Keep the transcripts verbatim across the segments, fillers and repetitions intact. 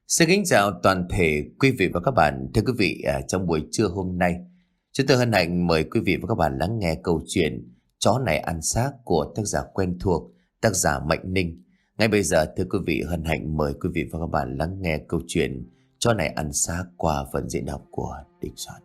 Xin kính chào toàn thể quý vị và các bạn. Thưa quý vị, à, trong buổi trưa hôm nay, chúng tôi hân hạnh mời quý vị và các bạn lắng nghe câu chuyện Chó này ăn xác của tác giả quen thuộc, tác giả Mạnh Ninh. Ngay bây giờ, thưa quý vị, hân hạnh mời quý vị và các bạn lắng nghe câu chuyện Chó này ăn xác qua phần diễn đọc của Đình Soạn.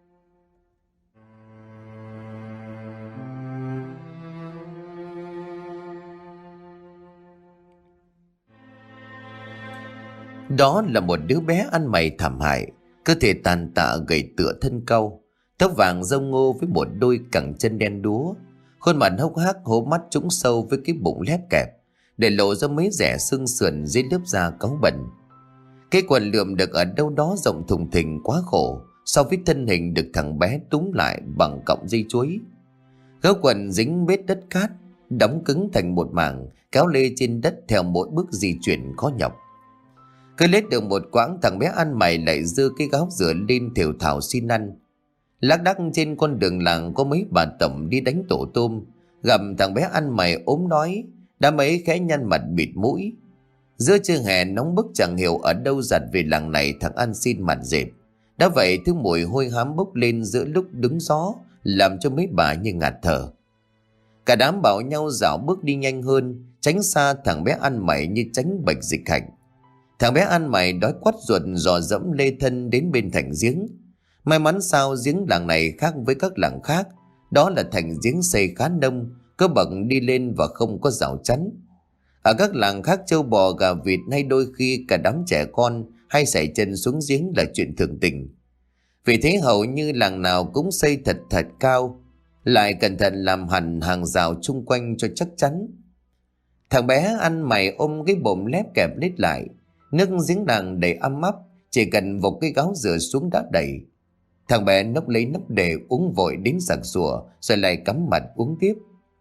Đó là một đứa bé ăn mày thảm hại, cơ thể tàn tạ gầy tựa thân cau, tóc vàng râu ngô với một đôi cẳng chân đen đúa, khuôn mặt hốc hác, hố mắt trũng sâu với cái bụng lép kẹp, để lộ ra mấy rẻ xương sườn dưới lớp da cáu bẩn. Cái quần lượm được ở đâu đó rộng thùng thình quá khổ so với thân hình được thằng bé túm lại bằng cọng dây chuối. Gấu quần dính bết đất cát, đóng cứng thành một mảng, kéo lê trên đất theo mỗi bước di chuyển khó nhọc. Cứ lết được một quãng, thằng bé ăn mày lại giơ cái gáo dừa lên thều thào xin ăn. Lác đác trên con đường làng có mấy bà tổng đi đánh tổ tôm, gặp thằng bé ăn mày ốm đói, đã mấy khẽ nhăn mặt bịt mũi. Giữa trưa hè nóng bức chẳng hiểu ở đâu giặt về làng này thằng ăn xin mặt dẹp. Đã vậy thứ mùi hôi hám bốc lên giữa lúc đứng gió, làm cho mấy bà như ngạt thở. Cả đám bảo nhau dạo bước đi nhanh hơn, tránh xa thằng bé ăn mày như tránh bạch dịch hạnh. Thằng bé ăn mày đói quắt ruột dò dẫm lê thân đến bên thành giếng. May mắn sao giếng làng này khác với các làng khác, đó là thành giếng xây khá nông, có bậc đi lên và không có rào chắn. Ở các làng khác, trâu bò gà vịt hay đôi khi cả đám trẻ con hay sải chân xuống giếng là chuyện thường tình. Vì thế hầu như làng nào cũng xây thật thật cao, lại cẩn thận làm hẳn hàng rào chung quanh cho chắc chắn. Thằng bé ăn mày ôm cái bụng lép kẹp lết lại. Nước giếng làng đầy ăm ắp, chỉ cần vộc cái gáo dừa xuống đã đầy. Thằng bé nốc lấy nốc để uống vội đến sặc sụa, rồi lại cắm mặt uống tiếp.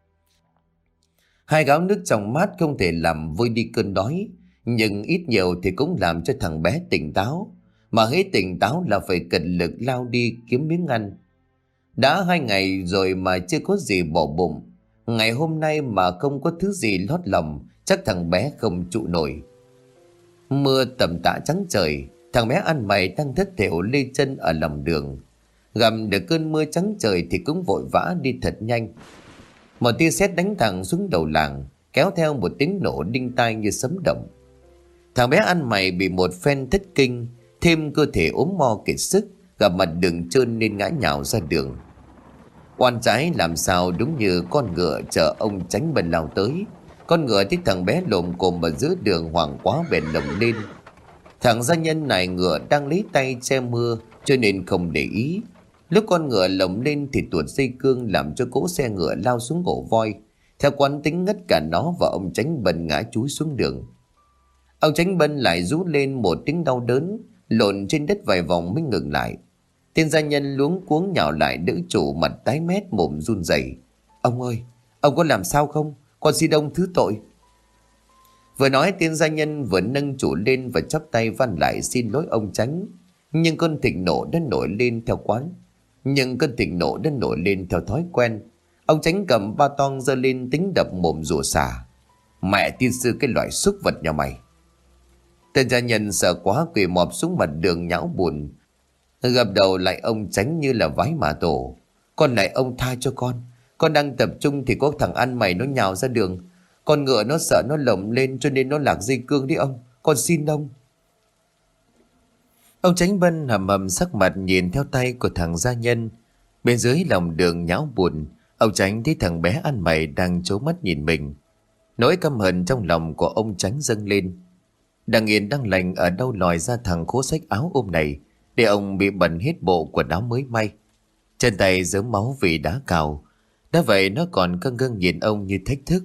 Hai gáo nước trong mát không thể làm vơi đi cơn đói, nhưng ít nhiều thì cũng làm cho thằng bé tỉnh táo. Mà hết tỉnh táo là phải cật lực lao đi kiếm miếng ăn. Đã hai ngày rồi mà chưa có gì bỏ bụng. Ngày hôm nay mà không có thứ gì lót lòng, chắc thằng bé không trụ nổi. Mưa tầm tã trắng trời, thằng bé ăn mày đang thất thểu lê chân ở lòng đường. Gầm được cơn mưa trắng trời thì cũng vội vã đi thật nhanh. Một tia sét đánh thẳng xuống đầu làng, kéo theo một tiếng nổ đinh tai như sấm động. Thằng bé ăn mày bị một phen thất kinh, thêm cơ thể ốm mo kiệt sức, gặp mặt đường trơn nên ngã nhào ra đường. Oan trái làm sao đúng như con ngựa chờ ông Chánh Bân lao tới. Con ngựa thấy thằng bé lồm cồm ở giữa đường hoảng quá bèn lồng lên. Thằng gia nhân này ngựa đang lấy tay che mưa cho nên không để ý. Lúc con ngựa lồng lên thì tuột dây cương làm cho cỗ xe ngựa lao xuống cổ voi. Theo quán tính ngất cả nó và ông Chánh Bân ngã chúi xuống đường. Ông Chánh Bân lại rú lên một tiếng đau đớn, lộn trên đất vài vòng mới ngừng lại. Tên gia nhân luống cuống nhào lại đỡ chủ, mặt tái mét mồm run rẩy. Ông ơi, ông có làm sao không? Con xin ông thứ tội. Vừa nói tên gia nhân vừa nâng chủ lên và chắp tay van lại xin lỗi ông Chánh. Nhưng cơn thịnh nộ đã nổi lên theo quán. Nhưng cơn thịnh nộ đã nổi lên theo thói quen. Ông Chánh cầm ba toang giơ lên tính đập mồm rủa xả. Mẹ tiên sư cái loại súc vật nhà mày. Tên gia nhân sợ quá quỳ mọp xuống mặt đường nhão buồn, gập đầu lại ông Chánh như là vái mả tổ. Con này ông tha cho con. Con đang tập trung thì có thằng ăn mày nó nhào ra đường. Con ngựa nó sợ nó lồng lên cho nên nó lạc dây cương đấy ông. Con xin ông. Ông Chánh Bân hầm hầm sắc mặt nhìn theo tay của thằng gia nhân. Bên dưới lòng đường nhão buồn, ông Chánh thấy thằng bé ăn mày đang trố mắt nhìn mình. Nỗi căm hận trong lòng của ông Chánh dâng lên. Đang yên đang lành ở đâu lòi ra thằng khố xách áo ôm này, để ông bị bẩn hết bộ quần áo mới may. Chân tay dớm máu vì đá cào. Đã vậy nó còn căng găng nhìn ông như thách thức.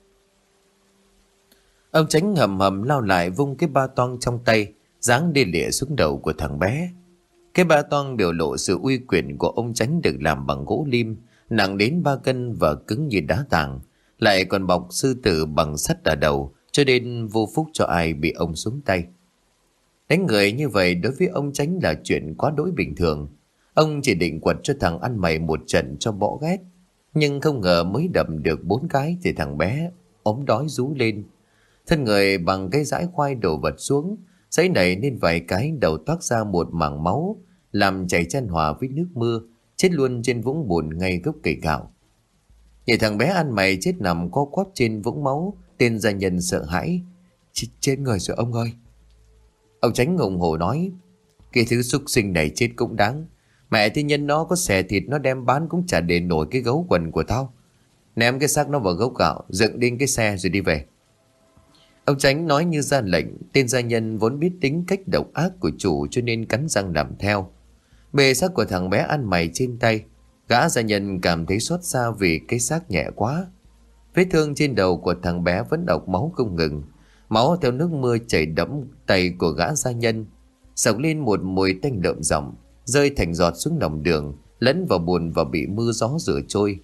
Ông Chánh hầm hầm lao lại vung cái ba toang trong tay, giáng đi lịa xuống đầu của thằng bé. Cái ba toang biểu lộ sự uy quyền của ông Chánh được làm bằng gỗ lim, nặng đến ba cân và cứng như đá tảng, lại còn bọc sư tử bằng sắt ở đầu, cho nên vô phúc cho ai bị ông xuống tay. Đánh người như vậy đối với ông Chánh là chuyện quá đỗi bình thường. Ông chỉ định quật cho thằng ăn mày một trận cho bỏ ghét. Nhưng không ngờ mới đập được bốn cái thì thằng bé ốm đói rú lên. Thân người bằng cái dãi khoai đổ vật xuống, Giấy nảy nên vài cái, đầu toát ra một mảng máu, làm chảy chan hòa với nước mưa, chết luôn trên vũng bùn ngay gốc cây gạo. Nhìn thằng bé ăn mày chết nằm co quắp trên vũng máu, tên gia nhân sợ hãi. Chết, chết người rồi ông ơi. Ông Chánh ngùng hổ nói, cái thứ súc sinh này chết cũng đáng. Mẹ thiên nhân nó có xẻ thịt nó đem bán cũng chả để nổi cái gấu quần của tao. Ném cái xác nó vào gốc gạo, dựng lên cái xe rồi đi về. Ông Chánh nói như ra lệnh. Tên gia nhân vốn biết tính cách độc ác của chủ cho nên cắn răng làm theo. Bề xác của thằng bé ăn mày trên tay, gã gia nhân cảm thấy xót xa vì cái xác nhẹ quá. Vết thương trên đầu của thằng bé vẫn đọng máu không ngừng. Máu theo nước mưa chảy đẫm tay của gã gia nhân, sộc lên một mùi tanh đậm ròng, rơi thành giọt xuống lòng đường, lẫn vào bùn và bị mưa gió rửa trôi.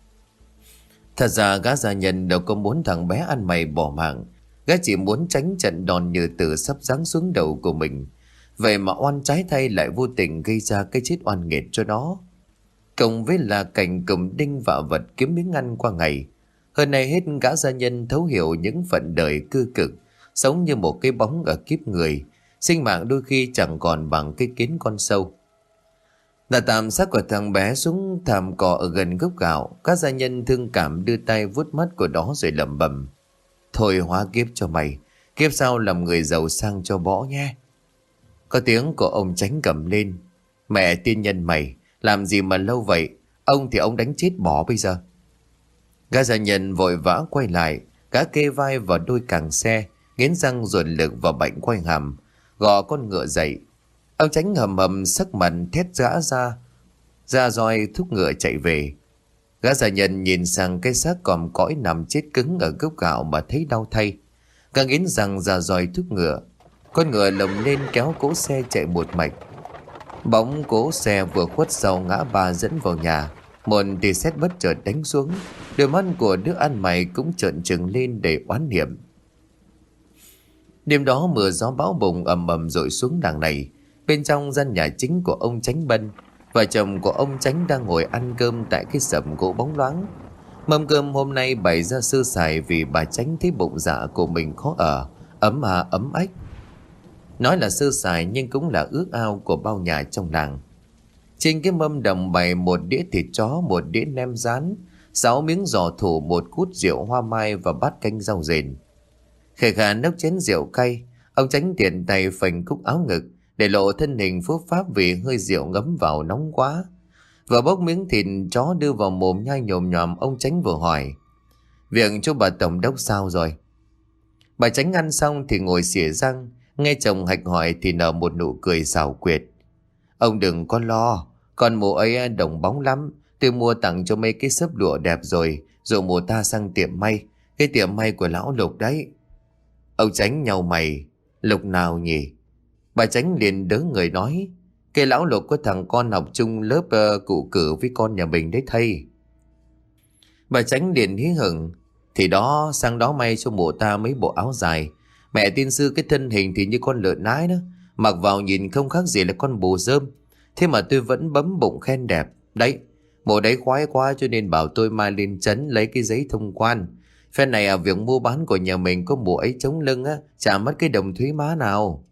Thật ra gã gia nhân đâu có muốn thằng bé ăn mày bỏ mạng. Gã chỉ muốn tránh trận đòn như tử sắp giáng xuống đầu của mình. Vậy mà oan trái thay lại vô tình gây ra cái chết oan nghiệt cho nó. Cộng với là cảnh cầm đinh vạ vật kiếm miếng ăn qua ngày. Hơn này hết, gã gia nhân thấu hiểu những phận đời cư cực, sống như một cái bóng ở kiếp người. Sinh mạng đôi khi chẳng còn bằng cái kiến con sâu. Đã tạm xác của thằng bé xuống thảm cỏ ở gần gốc gạo. Các gia nhân thương cảm đưa tay vuốt mắt của đó rồi lẩm bẩm, thôi hóa kiếp cho mày, kiếp sau làm người giàu sang cho bỏ nhé. Có tiếng của ông Chánh cầm lên, mẹ tiên nhân mày, làm gì mà lâu vậy, ông thì ông đánh chết bỏ bây giờ. Gã gia nhân vội vã quay lại, gã kê vai vào đôi càng xe, nghiến răng dồn lực vào bệnh quay hàm, gò con ngựa dậy. Ông Chánh hầm hầm sắc mặt thét gã ra, ra roi thúc ngựa chạy về. Gã gia nhân nhìn sang cái xác còm cõi nằm chết cứng ở gốc gạo mà thấy đau thay. Gã nghiến răng ra roi thúc ngựa, con ngựa lồng lên kéo cỗ xe chạy một mạch. Bóng cỗ xe vừa khuất sau ngã ba dẫn vào nhà, một tia sét bất chợt đánh xuống, đôi mắt của đứa ăn mày cũng trợn trừng lên để oán niệm. Đêm đó mưa gió bão bùng ầm ầm dội xuống làng này. Bên trong gian nhà chính của ông Chánh Bân, vợ chồng của ông Chánh đang ngồi ăn cơm tại cái sầm gỗ bóng loáng. Mâm cơm hôm nay bày ra sơ sài vì bà Chánh thấy bụng dạ của mình khó ở, ấm à ấm ách. Nói là sơ sài nhưng cũng là ước ao của bao nhà trong làng. Trên cái mâm đồng bày một đĩa thịt chó, một đĩa nem rán, sáu miếng giò thủ, một cút rượu hoa mai và bát canh rau rền. Khề khà nốc chén rượu cay, ông Chánh tiện tay phành cúc áo ngực để lộ thân hình phúc pháp vì hơi rượu ngấm vào nóng quá. Vừa bốc miếng thịt chó đưa vào mồm nhai nhồm nhòm, ông Chánh vừa hỏi, việc cho bà tổng đốc sao rồi? Bà Chánh ăn xong thì ngồi xỉa răng, nghe chồng hạch hỏi thì nở một nụ cười xảo quyệt. Ông đừng có lo, con mụ ấy đồng bóng lắm, tôi mua tặng cho mấy cái xấp lụa đẹp rồi, rồi mụ ta sang tiệm may, cái tiệm may của lão Lục đấy. Ông Chánh nhàu mày, Lục nào nhỉ? Bà Chánh liền đỡ người nói, cái lão Lục có thằng con học chung lớp uh, cụ cử với con nhà mình đấy thầy. Bà Chánh liền hí hửng, thì đó, sang đó may cho mụ ta mấy bộ áo dài. Mẹ tiên sư cái thân hình thì như con lợn nái đó, mặc vào nhìn không khác gì là con bồ rơm. Thế mà tôi vẫn bấm bụng khen đẹp. Đấy, mụ đấy khoái quá cho nên bảo tôi mai lên trấn lấy cái giấy thông quan. Phen này à, việc mua bán của nhà mình có mụ ấy chống lưng á, chả mất cái đồng thúy má nào.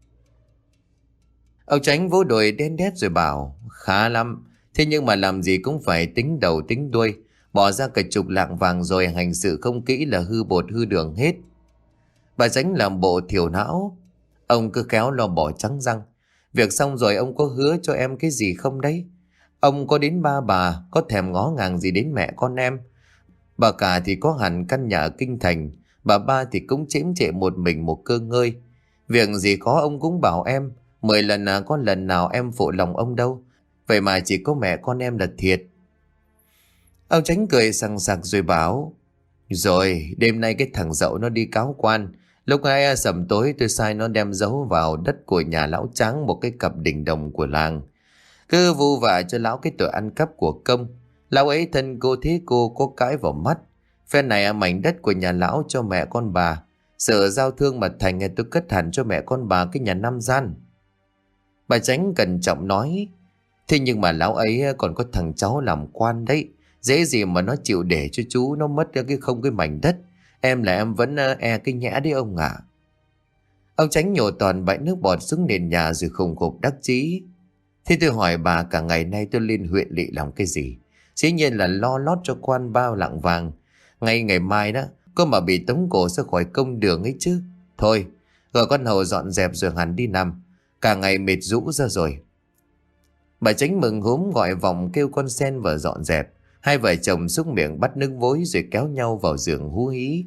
Ông Chánh vỗ đùi đen đét rồi bảo, khá lắm, thế nhưng mà làm gì cũng phải tính đầu tính đuôi, bỏ ra cả chục lạng vàng rồi hành sự không kỹ là hư bột hư đường hết. Bà Chánh làm bộ thiểu não, ông cứ khéo lo bỏ trắng răng. Việc xong rồi ông có hứa cho em cái gì không đấy? Ông có đến ba bà, có thèm ngó ngàng gì đến mẹ con em? Bà cả thì có hẳn căn nhà ở kinh thành, bà ba thì cũng chễm chệ một mình một cơ ngơi. Việc gì có ông cũng bảo em, mười lần à có lần nào em phụ lòng ông đâu. Vậy mà chỉ có mẹ con em là thiệt. Ông Chánh cười sằng sặc rồi bảo, rồi đêm nay cái thằng dậu nó đi cáo quan. Lúc ấy sầm tối tôi sai nó đem giấu vào đất của nhà lão Tráng một cái cặp đình đồng của làng. Cứ vu vạ cho lão cái tội ăn cắp của công. Lão ấy thân cô thế cô có cãi vào mắt. Phen này mảnh đất của nhà lão cho mẹ con bà. Sợ giao thương mà thành tôi cất hẳn cho mẹ con bà cái nhà năm gian. Bà Chánh cẩn trọng nói, thế nhưng mà lão ấy còn có thằng cháu làm quan đấy. Dễ gì mà nó chịu để cho chú nó mất cái không cái mảnh đất. Em là em vẫn e cái nhẽ đấy ông ạ. Ông Chánh nhổ toàn bãi nước bọt xuống nền nhà rồi khùng khục đắc chí. Thế tôi hỏi bà, cả ngày nay tôi lên huyện lỵ làm cái gì? Dĩ nhiên là lo lót cho quan bao lạng vàng. Ngay ngày mai đó, có mà bị tống cổ ra khỏi công đường ấy chứ. Thôi, gọi con hầu dọn dẹp rồi hẳn đi nằm. Cả ngày mệt rũ ra rồi. Bà Chánh mừng húm gọi vòng kêu con sen vào dọn dẹp. Hai vợ chồng xúc miệng bắt nước vối rồi kéo nhau vào giường hú hí.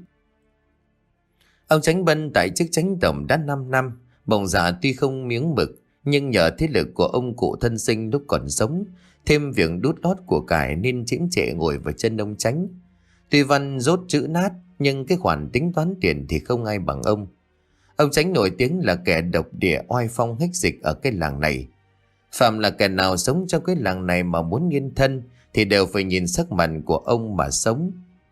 Ông Chánh Bân tại chức chánh tổng đã 5 năm. Bồng dạ tuy không miếng mực, nhưng nhờ thế lực của ông cụ thân sinh lúc còn sống, thêm việc đút lót của cải nên chễm chệ ngồi vào chân ông Chánh. Tuy văn rốt chữ nát, nhưng cái khoản tính toán tiền thì không ai bằng ông. Ông Chánh nổi tiếng là kẻ độc địa oai phong hách dịch ở cái làng này. Phạm là kẻ nào sống trong cái làng này mà muốn yên thân thì đều phải nhìn sắc mặt của ông mà sống.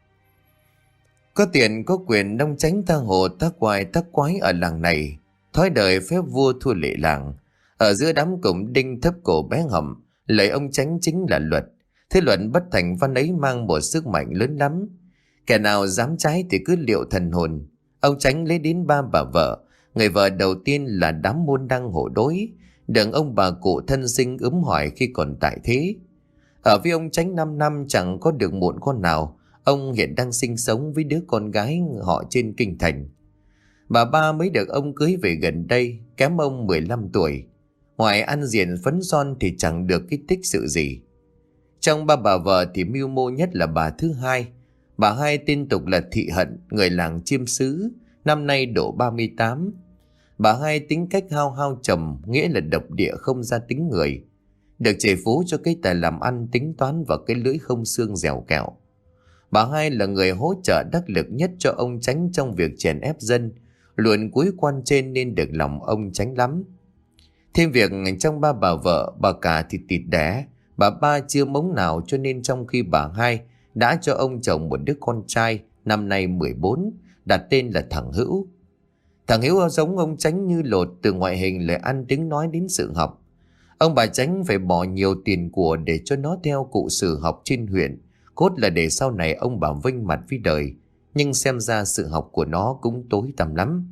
Có tiền có quyền, ông Chánh tha hồ tác quái tác quái ở làng này. Thói đời phép vua thua lệ làng. Ở giữa đám cổng đinh thấp cổ bé hầm, lời ông Chánh chính là luật. Thế luật bất thành văn ấy mang một sức mạnh lớn lắm. Kẻ nào dám trái thì cứ liệu thần hồn. Ông Chánh lấy đến ba bà vợ. Người vợ đầu tiên là đám môn đăng hộ đối, đừng ông bà cụ thân sinh ướm hỏi khi còn tại thế. Ở với ông Chánh 5 năm chẳng có được muộn con nào. Ông hiện đang sinh sống với đứa con gái họ trên kinh thành. Bà ba mới được ông cưới về gần đây, kém ông 15 tuổi. Ngoài ăn diện phấn son thì chẳng được cái tích sự gì. Trong ba bà vợ thì mưu mô nhất là bà thứ hai. Bà hai tên tục là Thị Hận, người làng Chiêm Sứ, năm nay độ ba mươi tám. Bà hai tính cách hao hao trầm, nghĩa là độc địa không ra tính người. Được trời phú cho cái tài làm ăn tính toán và cái lưỡi không xương dẻo kẹo. Bà hai là người hỗ trợ đắc lực nhất cho ông Chánh trong việc chèn ép dân, luồn cuối quan trên nên được lòng ông Chánh lắm. Thêm việc trong ba bà vợ, bà cả thì tịt đẻ, bà ba chưa mống nào, cho nên trong khi bà hai đã cho ông chồng một đứa con trai năm nay mười bốn, đặt tên là thằng Hữu. Thằng Hữu giống ông Chánh như lột, từ ngoại hình lời ăn tiếng nói đến sự học. Ông bà Chánh phải bỏ nhiều tiền của để cho nó theo cụ sử học trên huyện, cốt là để sau này ông bà vinh mặt với đời. Nhưng xem ra sự học của nó cũng tối tăm lắm.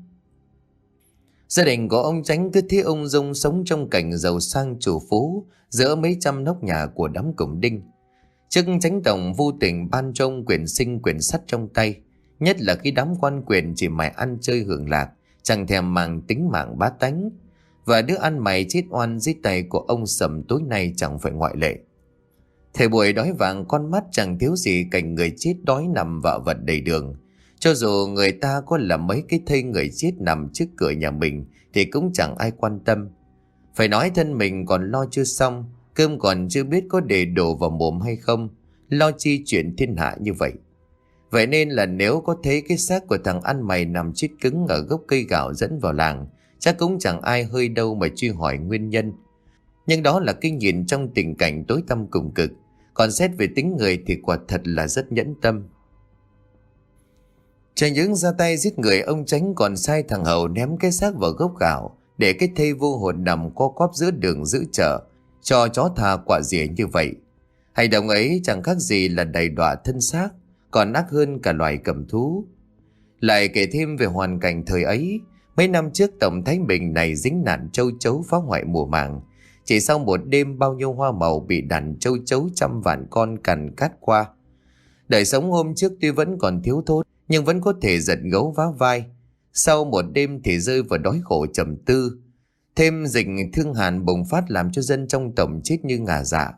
Gia đình của ông Chánh cứ thấy ông Dung sống trong cảnh giàu sang chủ phú giữa mấy trăm nóc nhà của đám cổng đinh. Chức chánh tổng vô tình ban cho ông quyền sinh quyền sắt trong tay, nhất là khi đám quan quyền chỉ mải ăn chơi hưởng lạc, chẳng thèm màng tính mạng bá tánh. Và đứa ăn mày chết oan dưới tay của ông Sầm tối nay chẳng phải ngoại lệ. Thời buổi đói vàng con mắt chẳng thiếu gì cảnh người chết đói nằm vạ vật đầy đường. Cho dù người ta có là mấy cái thây người chết nằm trước cửa nhà mình thì cũng chẳng ai quan tâm. Phải nói thân mình còn lo chưa xong, cơm còn chưa biết có để đổ vào mồm hay không, lo chi chuyện thiên hạ như vậy. Vậy nên là nếu có thấy cái xác của thằng ăn mày nằm chết cứng ở gốc cây gạo dẫn vào làng, chắc cũng chẳng ai hơi đâu mà truy hỏi nguyên nhân. Nhưng đó là cái nhìn trong tình cảnh tối tăm cùng cực. Còn xét về tính người thì quả thật là rất nhẫn tâm. Chẳng những ra tay giết người, ông Chánh còn sai thằng Hậu ném cái xác vào gốc gạo để cái thây vô hồn nằm co quắp giữa đường giữ chợ, cho chó thà quả dĩa như vậy. Hành động ấy chẳng khác gì là đầy đọa thân xác, còn ác hơn cả loài cầm thú. Lại kể thêm về hoàn cảnh thời ấy, mấy năm trước Tổng Thái Bình này dính nạn châu chấu phá hoại mùa màng. Chỉ sau một đêm bao nhiêu hoa màu bị đàn châu chấu trăm vạn con càn cát qua. Đời sống hôm trước tuy vẫn còn thiếu thốn, nhưng vẫn có thể giật gấu vá vai. Sau một đêm thì rơi vào đói khổ trầm tư. Thêm dịch thương hàn bùng phát làm cho dân trong Tổng chết như ngà dạ.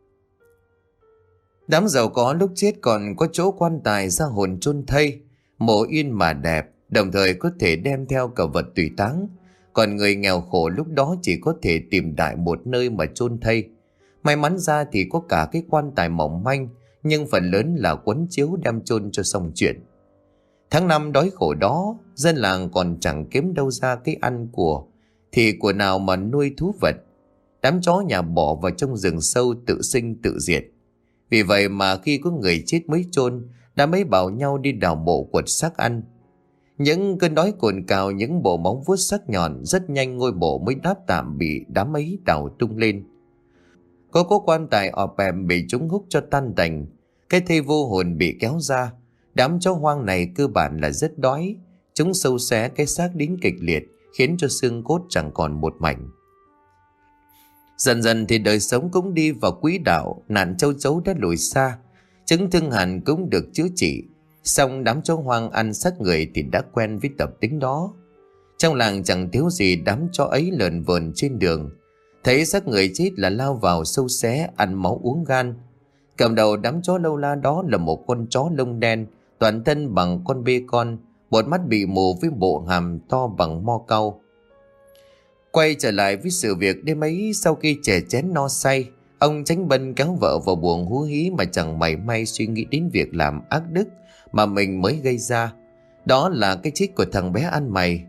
Đám giàu có lúc chết còn có chỗ quan tài ra hồn chôn thây, mộ yên mà đẹp, đồng thời có thể đem theo cả vật tùy táng. Còn người nghèo khổ lúc đó chỉ có thể tìm đại một nơi mà chôn thây. May mắn ra thì có cả cái quan tài mỏng manh, nhưng phần lớn là quấn chiếu đem chôn cho xong chuyện. Tháng năm đói khổ đó, dân làng còn chẳng kiếm đâu ra cái ăn của, thì của nào mà nuôi thú vật. Đám chó nhà bỏ vào trong rừng sâu tự sinh tự diệt. Vì vậy mà khi có người chết mới chôn, đã mới bảo nhau đi đào mộ quật xác ăn. Những cơn đói cồn cào, những bộ móng vuốt sắc nhọn, rất nhanh ngôi mộ mới đáp tạm bị đám ấy đào tung lên. Có có quan tài ọp ẹp bị chúng hút cho tan tành, cái thây vô hồn bị kéo ra. Đám chó hoang này cơ bản là rất đói, chúng sâu xé cái xác đến kịch liệt, khiến cho xương cốt chẳng còn một mảnh. Dần dần thì đời sống cũng đi vào quỹ đạo, nạn châu chấu đã lùi xa, chứng thương hàn cũng được chữa trị. Xong đám chó hoang ăn xác người thì đã quen với tập tính đó. Trong làng chẳng thiếu gì đám chó ấy lờn vờn trên đường, thấy xác người chết là lao vào sâu xé, ăn máu uống gan. Cầm đầu đám chó lâu la đó là một con chó lông đen, toàn thân bằng con bê con, một mắt bị mù với bộ hàm to bằng mo cau. Quay trở lại với sự việc đêm ấy, sau khi chè chén no say, ông Chánh Bân kéo vợ vào buồng hú hí mà chẳng mảy may suy nghĩ đến việc làm ác đức mà mình mới gây ra. Đó là cái chết của thằng bé ăn mày.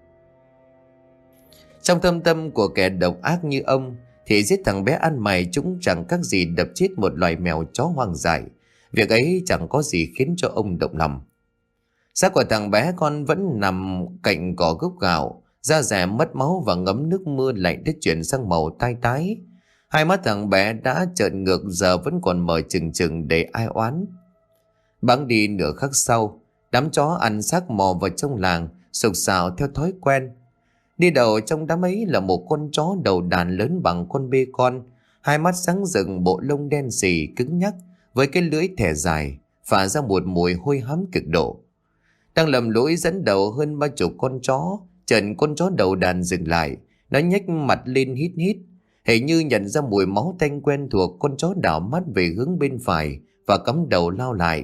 Trong thâm tâm của kẻ độc ác như ông thì giết thằng bé ăn mày chúng chẳng khác gì đập chết một loài mèo chó hoang dại. Việc ấy chẳng có gì khiến cho ông động lòng. Xác của thằng bé con vẫn nằm cạnh cỏ gốc gạo, da dẻ mất máu và ngấm nước mưa lạnh đã chuyển sang màu tai tái. Hai mắt thằng bé đã trợn ngược giờ vẫn còn mở trừng trừng để ai oán. Bẵng đi nửa khắc sau, đám chó ăn xác mò vào trong làng, sục sạo theo thói quen. Đi đầu trong đám ấy là một con chó đầu đàn lớn bằng con bê con, hai mắt sáng rực, bộ lông đen xì cứng nhắc với cái lưỡi thẻ dài, phả ra một mùi hôi hám cực độ. Đang lầm lũi dẫn đầu hơn ba chục con chó, chợt con chó đầu đàn dừng lại, nó nhếch mặt lên hít hít, hình như nhận ra mùi máu tanh quen thuộc. Con chó đảo mắt về hướng bên phải và cắm đầu lao lại.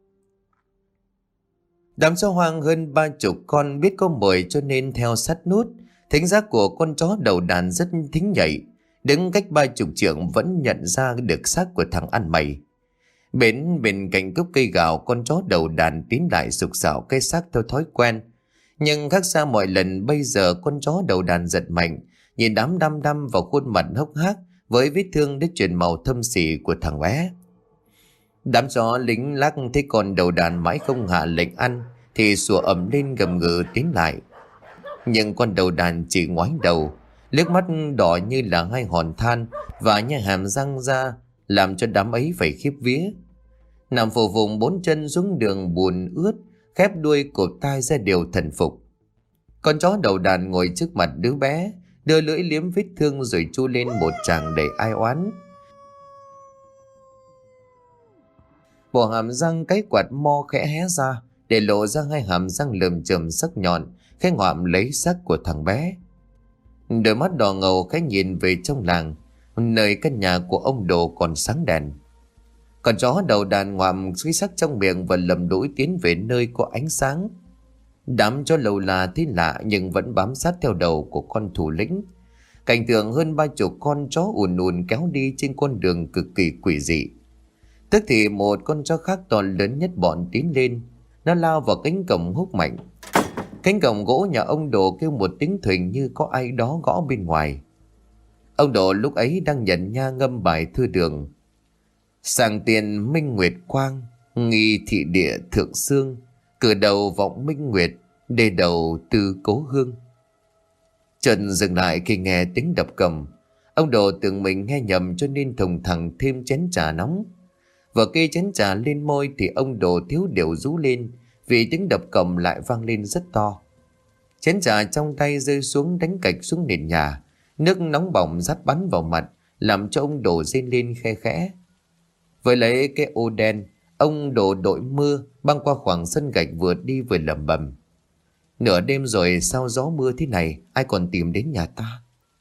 Đám chó hoang hơn ba chục con biết có mồi cho nên theo sát nút. Thính giác của con chó đầu đàn rất thính nhạy, đứng cách ba chục trượng vẫn nhận ra được xác của thằng ăn mày. Bên bên cạnh gốc cây gạo, con chó đầu đàn tiến lại sục sạo cái xác theo thói quen. Nhưng khác xa mọi lần, bây giờ con chó đầu đàn giật mạnh, nhìn đám đăm đăm vào khuôn mặt hốc hác với vết thương đã chuyển màu thâm sỉ của thằng bé. Đám chó lính lắc thấy con đầu đàn mãi không hạ lệnh ăn thì sủa ầm lên gầm gừ tiến lại. Nhưng con đầu đàn chỉ ngoái đầu, liếc mắt đỏ như là hai hòn than và nhai hàm răng ra, làm cho đám ấy phải khiếp vía. Nằm phù vùng bốn chân xuống đường bùn ướt, khép đuôi cột tai ra đều thần phục. Con chó đầu đàn ngồi trước mặt đứa bé, đưa lưỡi liếm vết thương rồi chu lên một tràng đầy ai oán. Bộ hàm răng cái quạt mo khẽ hé ra để lộ ra hai hàm răng lườm chườm sắc nhọn, khẽ ngoạm lấy xác của thằng bé. Đôi mắt đỏ ngầu khẽ nhìn về trong làng, nơi căn nhà của ông Đồ còn sáng đèn. Con chó đầu đàn ngoạm cái xác trong miệng và lầm đũi tiến về nơi có ánh sáng. Đám chó lầu là thế lạ nhưng vẫn bám sát theo đầu của con thủ lĩnh. Cảnh tượng hơn ba chục con chó ùn ùn kéo đi trên con đường cực kỳ quỷ dị. Tức thì một con chó khác to lớn nhất bọn tiến lên, nó lao vào cánh cổng húc mạnh. Cánh cổng gỗ nhà ông Đồ kêu một tiếng thình như có ai đó gõ bên ngoài. Ông Đồ lúc ấy đang nhận nha ngâm bài thư đường: Sàng tiền minh nguyệt quang, nghi thị địa thượng xương, cửa đầu vọng minh nguyệt, đề đầu tư cố hương. Trần dừng lại khi nghe tiếng đập cầm. Ông Đồ tưởng mình nghe nhầm cho nên thùng thẳng thêm chén trà nóng. Vừa kê chén trà lên môi thì ông Đồ thiếu điều rú lên vì tiếng đập cầm lại vang lên rất to. Chén trà trong tay rơi xuống đánh cạch xuống nền nhà, nước nóng bỏng rát bắn vào mặt làm cho ông Đồ rên lên khe khẽ. Với lấy cái ô đen, ông Đồ đội mưa băng qua khoảng sân gạch vừa đi vừa lẩm bẩm: Nửa đêm rồi sao gió mưa thế này, ai còn tìm đến nhà ta.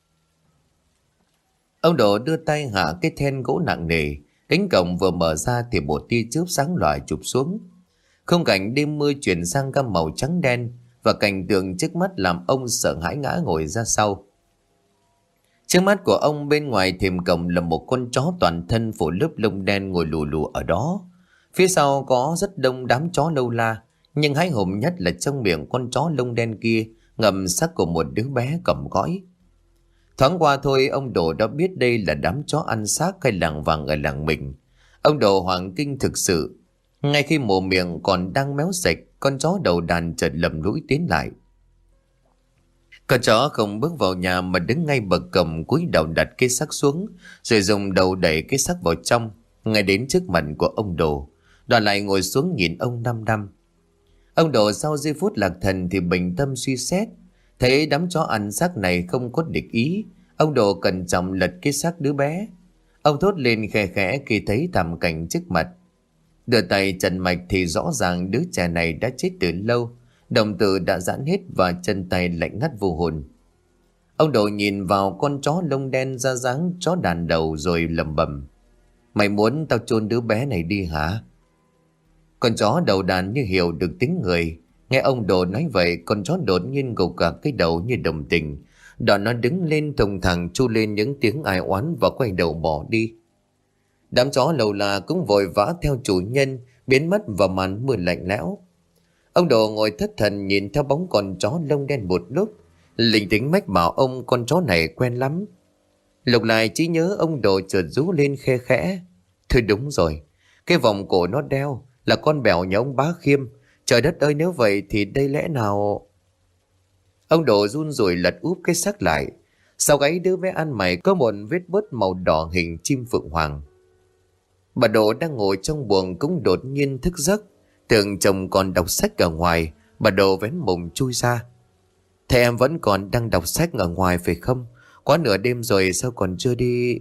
Ông Đồ đưa tay hạ cái then gỗ nặng nề, cánh cổng vừa mở ra thì một tia chớp sáng lòa chụp xuống. Khung cảnh đêm mưa chuyển sang gam màu trắng đen và cảnh tượng trước mắt làm ông sợ hãi ngã ngồi ra sau. Trước mắt của ông bên ngoài thềm cổng là một con chó toàn thân phủ lớp lông đen ngồi lù lù ở đó. Phía sau có rất đông đám chó lâu la, nhưng hãi hùng nhất là trong miệng con chó lông đen kia ngậm xác của một đứa bé cầm cõi. Thoáng qua thôi ông Đồ đã biết đây là đám chó ăn xác hay làng vàng ở làng mình. Ông Đồ hoảng kinh thực sự. Ngay khi mồm miệng còn đang méo sạch, con chó đầu đàn chợt lầm lũi tiến lại. Con chó không bước vào nhà mà đứng ngay bậc cổng, cúi đầu đặt cái xác xuống, rồi dùng đầu đẩy cái xác vào trong, ngay đến trước mặt của ông Đồ. Đoàn lại ngồi xuống nhìn ông năm năm. Ông Đồ sau giây phút lạc thần thì bình tâm suy xét. Thấy đám chó ăn xác này không có địch ý, ông Đồ cẩn trọng lật cái xác đứa bé. Ông thốt lên khe khẽ khi thấy thảm cảnh trước mặt. Đưa tay trần mạch thì rõ ràng đứa trẻ này đã chết từ lâu, đồng tử đã giãn hết và chân tay lạnh ngắt vô hồn. Ông Đồ nhìn vào con chó lông đen ra dáng chó đàn đầu rồi lẩm bẩm: Mày muốn tao chôn đứa bé này đi hả? Con chó đầu đàn như hiểu được tiếng người. Nghe ông Đồ nói vậy, con chó đột nhiên gục cả cái đầu như đồng tình. Đoạn nó đứng lên thùng thẳng chu lên những tiếng ai oán và quay đầu bỏ đi. Đám chó lầu là cũng vội vã theo chủ nhân biến mất vào màn mưa lạnh lẽo. Ông Đồ ngồi thất thần nhìn theo bóng con chó lông đen một lúc. Linh tính mách bảo ông con chó này quen lắm. Lục lại trí nhớ, ông Đồ chợt rú lên khe khẽ: Thôi đúng rồi, cái vòng cổ nó đeo là con bèo nhà ông Bá Khiêm. Trời đất ơi, nếu vậy thì đây lẽ nào... Ông Đồ run rủi lật úp cái xác lại. Sau gáy đứa bé ăn mày có một vết bớt màu đỏ hình chim phượng hoàng. Bà Đồ đang ngồi trong buồng cũng đột nhiên thức giấc. Tưởng chồng còn đọc sách ở ngoài. Bà Đồ vén mùng chui ra: Thế em vẫn còn đang đọc sách ở ngoài phải không? Quá nửa đêm rồi sao còn chưa đi?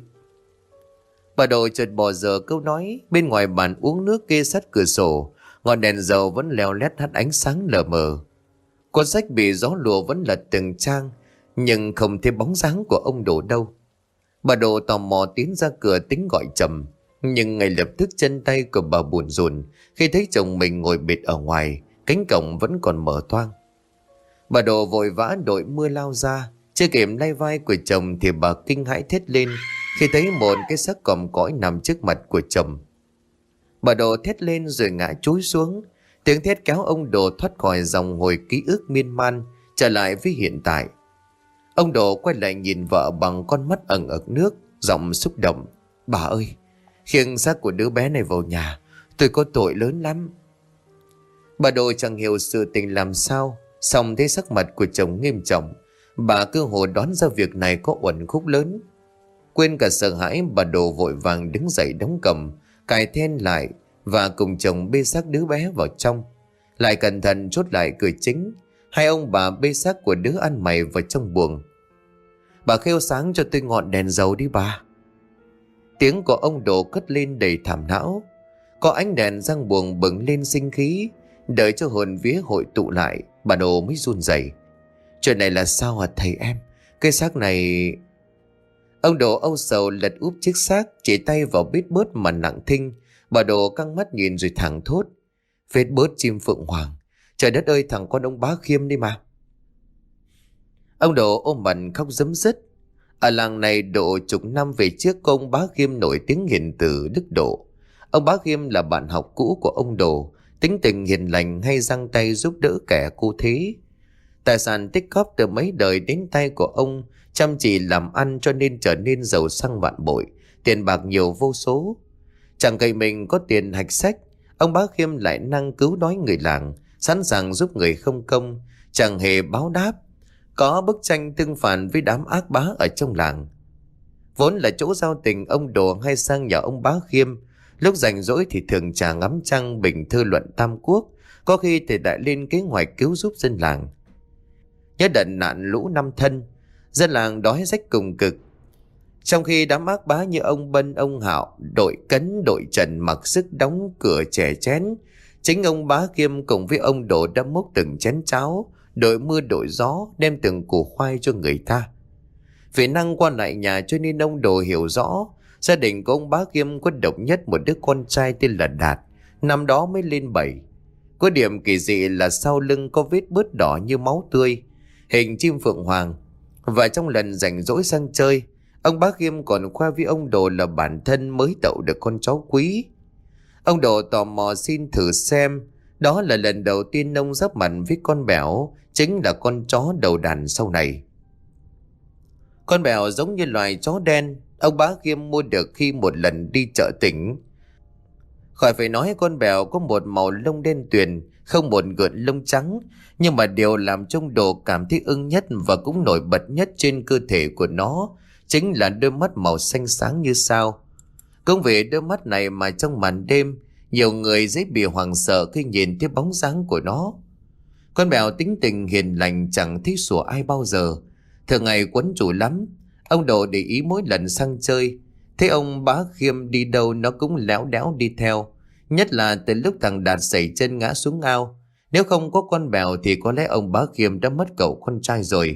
Bà Đồ chợt bỏ dở câu nói. Bên ngoài bàn uống nước kê sát cửa sổ, ngọn đèn dầu vẫn leo lét hắt ánh sáng lờ mờ. Cuốn sách bị gió lùa vẫn lật từng trang, nhưng không thấy bóng dáng của ông Đồ đâu. Bà Đồ tò mò tiến ra cửa tính gọi chồng, nhưng ngay lập tức chân tay của bà buồn rùn khi thấy chồng mình ngồi bệt ở ngoài, cánh cổng vẫn còn mở toang. Bà Đồ vội vã đội mưa lao ra, chưa kịp lay vai của chồng thì bà kinh hãi thét lên khi thấy một cái xác còm cõi nằm trước mặt của chồng. Bà Đồ thét lên rồi ngã chúi xuống. Tiếng thét kéo ông Đồ thoát khỏi dòng hồi ký ức miên man, trở lại với hiện tại. Ông Đồ quay lại nhìn vợ bằng con mắt ẩn ực nước, giọng xúc động: Bà ơi, khiêng xác của đứa bé này vào nhà, tôi có tội lớn lắm. Bà Đồ chẳng hiểu sự tình làm sao, xong thấy sắc mặt của chồng nghiêm trọng, bà cơ hồ đoán ra việc này có uẩn khúc lớn. Quên cả sợ hãi, bà Đồ vội vàng đứng dậy đóng cổng, cài then lại và cùng chồng bê xác đứa bé vào trong. Lại cẩn thận chốt lại cửa chính. Hai ông bà bê xác của đứa ăn mày vào trong buồng. Bà khêu sáng cho tôi ngọn đèn dầu đi bà. Tiếng của ông Đồ cất lên đầy thảm não. Có ánh đèn răng buồng bừng lên sinh khí. Đợi cho hồn vía hội tụ lại, bà Đồ mới run rẩy: Chuyện này là sao hả thầy em? Cái xác này... Ông Đồ âu sầu lật úp chiếc xác, chỉ tay vào vết bớt mà nặng thinh. Bà Đồ căng mắt nhìn rồi thẳng thốt: Vết bớt chim phượng hoàng. Trời đất ơi, thằng con ông Bá Khiêm đi mà. Ông Đồ ôm mặt khóc rấm rứt. Ở làng này độ chục năm về trước, ông Bá Khiêm nổi tiếng hiền từ đức độ. Ông Bá Khiêm là bạn học cũ của ông Đồ, tính tình hiền lành, hay giang tay giúp đỡ kẻ cô thế. Tài sản tích góp từ mấy đời đến tay của ông, chăm chỉ làm ăn cho nên trở nên giàu sang vạn bội, tiền bạc nhiều vô số. Chẳng cậy mình có tiền hạch sách, ông Bá Khiêm lại năng cứu đói người làng, sẵn sàng giúp người không công, chẳng hề báo đáp. Có bức tranh tương phản với đám ác bá ở trong làng. Vốn là chỗ giao tình, ông Đồ hay sang nhà ông Bá Khiêm. Lúc rảnh rỗi thì thường trà ngắm trăng, bình thư luận Tam Quốc, có khi thì lại lên kế hoạch cứu giúp dân làng. Nhớ đợt nạn lũ năm Thân, dân làng đói rách cùng cực. Trong khi đám ác bá như ông Bân, ông Hạo, đội Cấn, đội Trần mặc sức đóng cửa chè chén, chính ông Bá Khiêm cùng với ông Đồ đã múc từng chén cháo, đội mưa đội gió, đem từng củ khoai cho người ta. Vì năng qua lại nhà cho nên ông Đồ hiểu rõ gia đình của ông Bá Khiêm có độc nhất một đứa con trai tên là Đạt, năm đó mới lên bảy. Có điểm kỳ dị là sau lưng có vết bớt đỏ như máu tươi, hình chim phượng hoàng. Và trong lần rảnh rỗi sang chơi, ông Bá Khiêm còn khoe với ông Đồ là bản thân mới tậu được con chó quý. Ông Đồ tò mò xin thử xem. Đó là lần đầu tiên ông giáp mặt với con Bẻo, chính là con chó đầu đàn sau này. Con Bẻo giống như loài chó đen, ông Bá Khiêm mua được khi một lần đi chợ tỉnh. Khỏi phải nói, con Bẻo có một màu lông đen tuyền, không một gợn lông trắng. Nhưng mà điều làm cho ông Đồ cảm thấy ưng nhất và cũng nổi bật nhất trên cơ thể của nó chính là đôi mắt màu xanh sáng như sao. Cũng vì đôi mắt này mà trong màn đêm, nhiều người dễ bị hoảng sợ khi nhìn thấy bóng dáng của nó. Con mèo tính tình hiền lành, chẳng thích sủa ai bao giờ, thường ngày quấn chủ lắm. Ông Đồ để ý mỗi lần sang chơi, thấy ông Bá Khiêm đi đâu nó cũng léo đéo đi theo. Nhất là từ lúc thằng Đạt sẩy chân ngã xuống ao, nếu không có con mèo thì có lẽ ông Bá Khiêm đã mất cậu con trai rồi.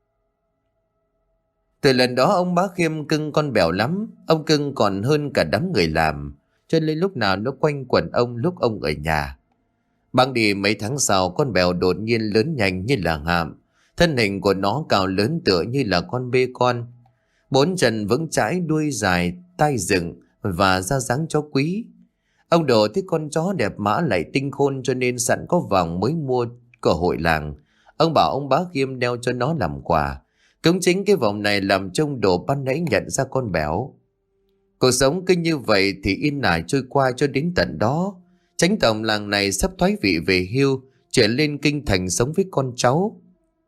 Từ lần đó ông Bá Khiêm cưng con mèo lắm, ông cưng còn hơn cả đám người làm, cho nên lúc nào nó quanh quẩn ông lúc ông ở nhà. Băng đi mấy tháng sau, con mèo đột nhiên lớn nhanh như là hạm. Thân hình của nó cao lớn tựa như là con bê con, bốn chân vững chãi, đuôi dài, tai dựng và da dáng chó quý. Ông Đồ thấy con chó đẹp mã lại tinh khôn, cho nên sẵn có vòng mới mua của hội làng. Ông bảo ông Bá Khiêm đeo cho nó làm quà. Cũng chính cái vòng này làm cho ông Đồ ban nãy nhận ra con mèo. Cuộc sống cứ như vậy thì yên ả trôi qua cho đến tận đó. Chánh tổng làng này sắp thoái vị về hưu, chuyển lên kinh thành sống với con cháu.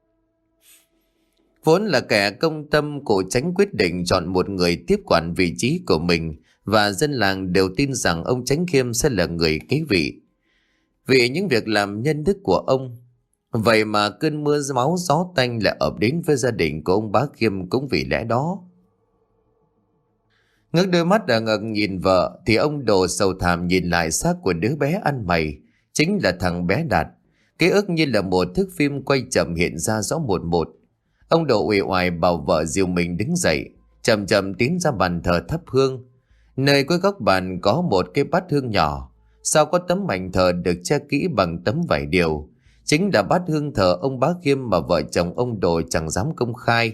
Vốn là kẻ công tâm, cụ Chánh quyết định chọn một người tiếp quản vị trí của mình, và dân làng đều tin rằng ông Chánh Khiêm sẽ là người kế vị vì những việc làm nhân đức của ông. Vậy mà cơn mưa máu gió tanh lại ập đến với gia đình của ông Bá Khiêm cũng vì lẽ đó. Ngước đôi mắt đờ ngực nhìn vợ thì ông Đồ sầu thảm nhìn lại xác của đứa bé ăn mày, chính là thằng bé Đạt. Ký ức như là một thước phim quay chậm hiện ra rõ một một. Ông Đồ uể oải bảo vợ dìu mình đứng dậy, chậm chậm tiến ra bàn thờ thắp hương. Nơi cuối góc bàn có một cái bát hương nhỏ, sau có tấm mảnh thờ được che kỹ bằng tấm vải điều. Chính là bát hương thờ ông Bá Khiêm mà vợ chồng ông Đồ chẳng dám công khai.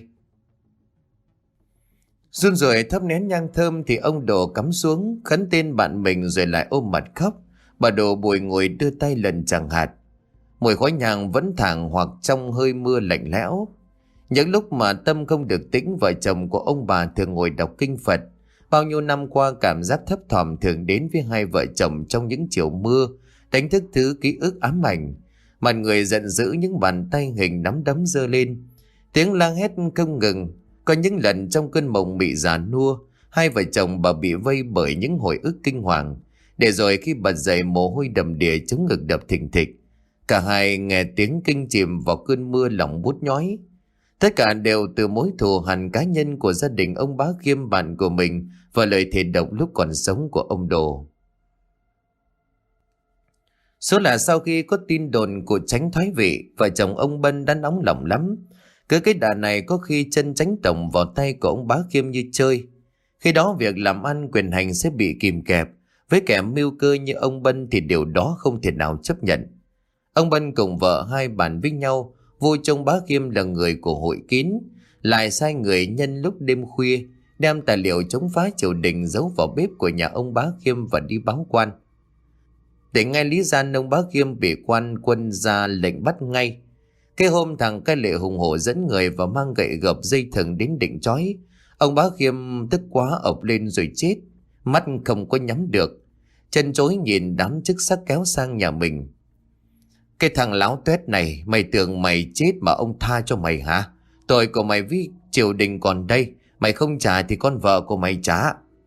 Run rẩy thắp nén nhang thơm thì ông Đồ cắm xuống, khấn tên bạn mình rồi lại ôm mặt khóc. Bà Đồ bùi ngồi đưa tay lần chẳng hạt. Mùi khói nhang vẫn thẳng hoặc trong hơi mưa lạnh lẽo. Những lúc mà tâm không được tĩnh, vợ chồng của ông bà thường ngồi đọc kinh Phật. Bao nhiêu năm qua, cảm giác thấp thỏm thường đến với hai vợ chồng trong những chiều mưa, đánh thức thứ ký ức ám ảnh. Mặt người giận dữ, những bàn tay hình nắm đấm giơ lên, tiếng la hét không ngừng. Có những lần trong cơn mộng mị già nua, hai vợ chồng bà bị vây bởi những hồi ức kinh hoàng, để rồi khi bật dậy mồ hôi đầm đìa, chống ngực đập thình thịch. Cả hai nghe tiếng kinh chìm vào cơn mưa lòng buốt nhói. Tất cả đều từ mối thù hằn cá nhân của gia đình ông Bá Khiêm, bạn của mình, và lời thề độc lúc còn sống của ông Đồ. Số là sau khi có tin đồn của Chánh thoái vị, vợ chồng ông Bân đã nóng lòng lắm. Cứ cái đà này có khi chân Chánh tổng vào tay của ông Bá Khiêm như chơi. Khi đó việc làm ăn quyền hành sẽ bị kìm kẹp. Với kẻ mưu cơ như ông Bân thì điều đó không thể nào chấp nhận. Ông Bân cùng vợ hai bàn với nhau, vui trông Bá Khiêm là người của hội kín, lại sai người nhân lúc đêm khuya đem tài liệu chống phá triều đình giấu vào bếp của nhà ông Bá Khiêm và đi báo quan. Để ngay lý gian, ông Bá Khiêm bị quan quân ra lệnh bắt ngay. Cái hôm thằng Cai Lệ hùng hổ dẫn người và mang gậy gộc dây thừng đến định trói, ông Bá Khiêm tức quá ộc lên rồi chết, mắt không có nhắm được, chân chối nhìn đám chức sắc kéo sang nhà mình. Cái thằng láo tuét này, mày tưởng mày chết mà ông tha cho mày hả? Tội của mày với triều đình còn đây, mày không trả thì con vợ của mày trả.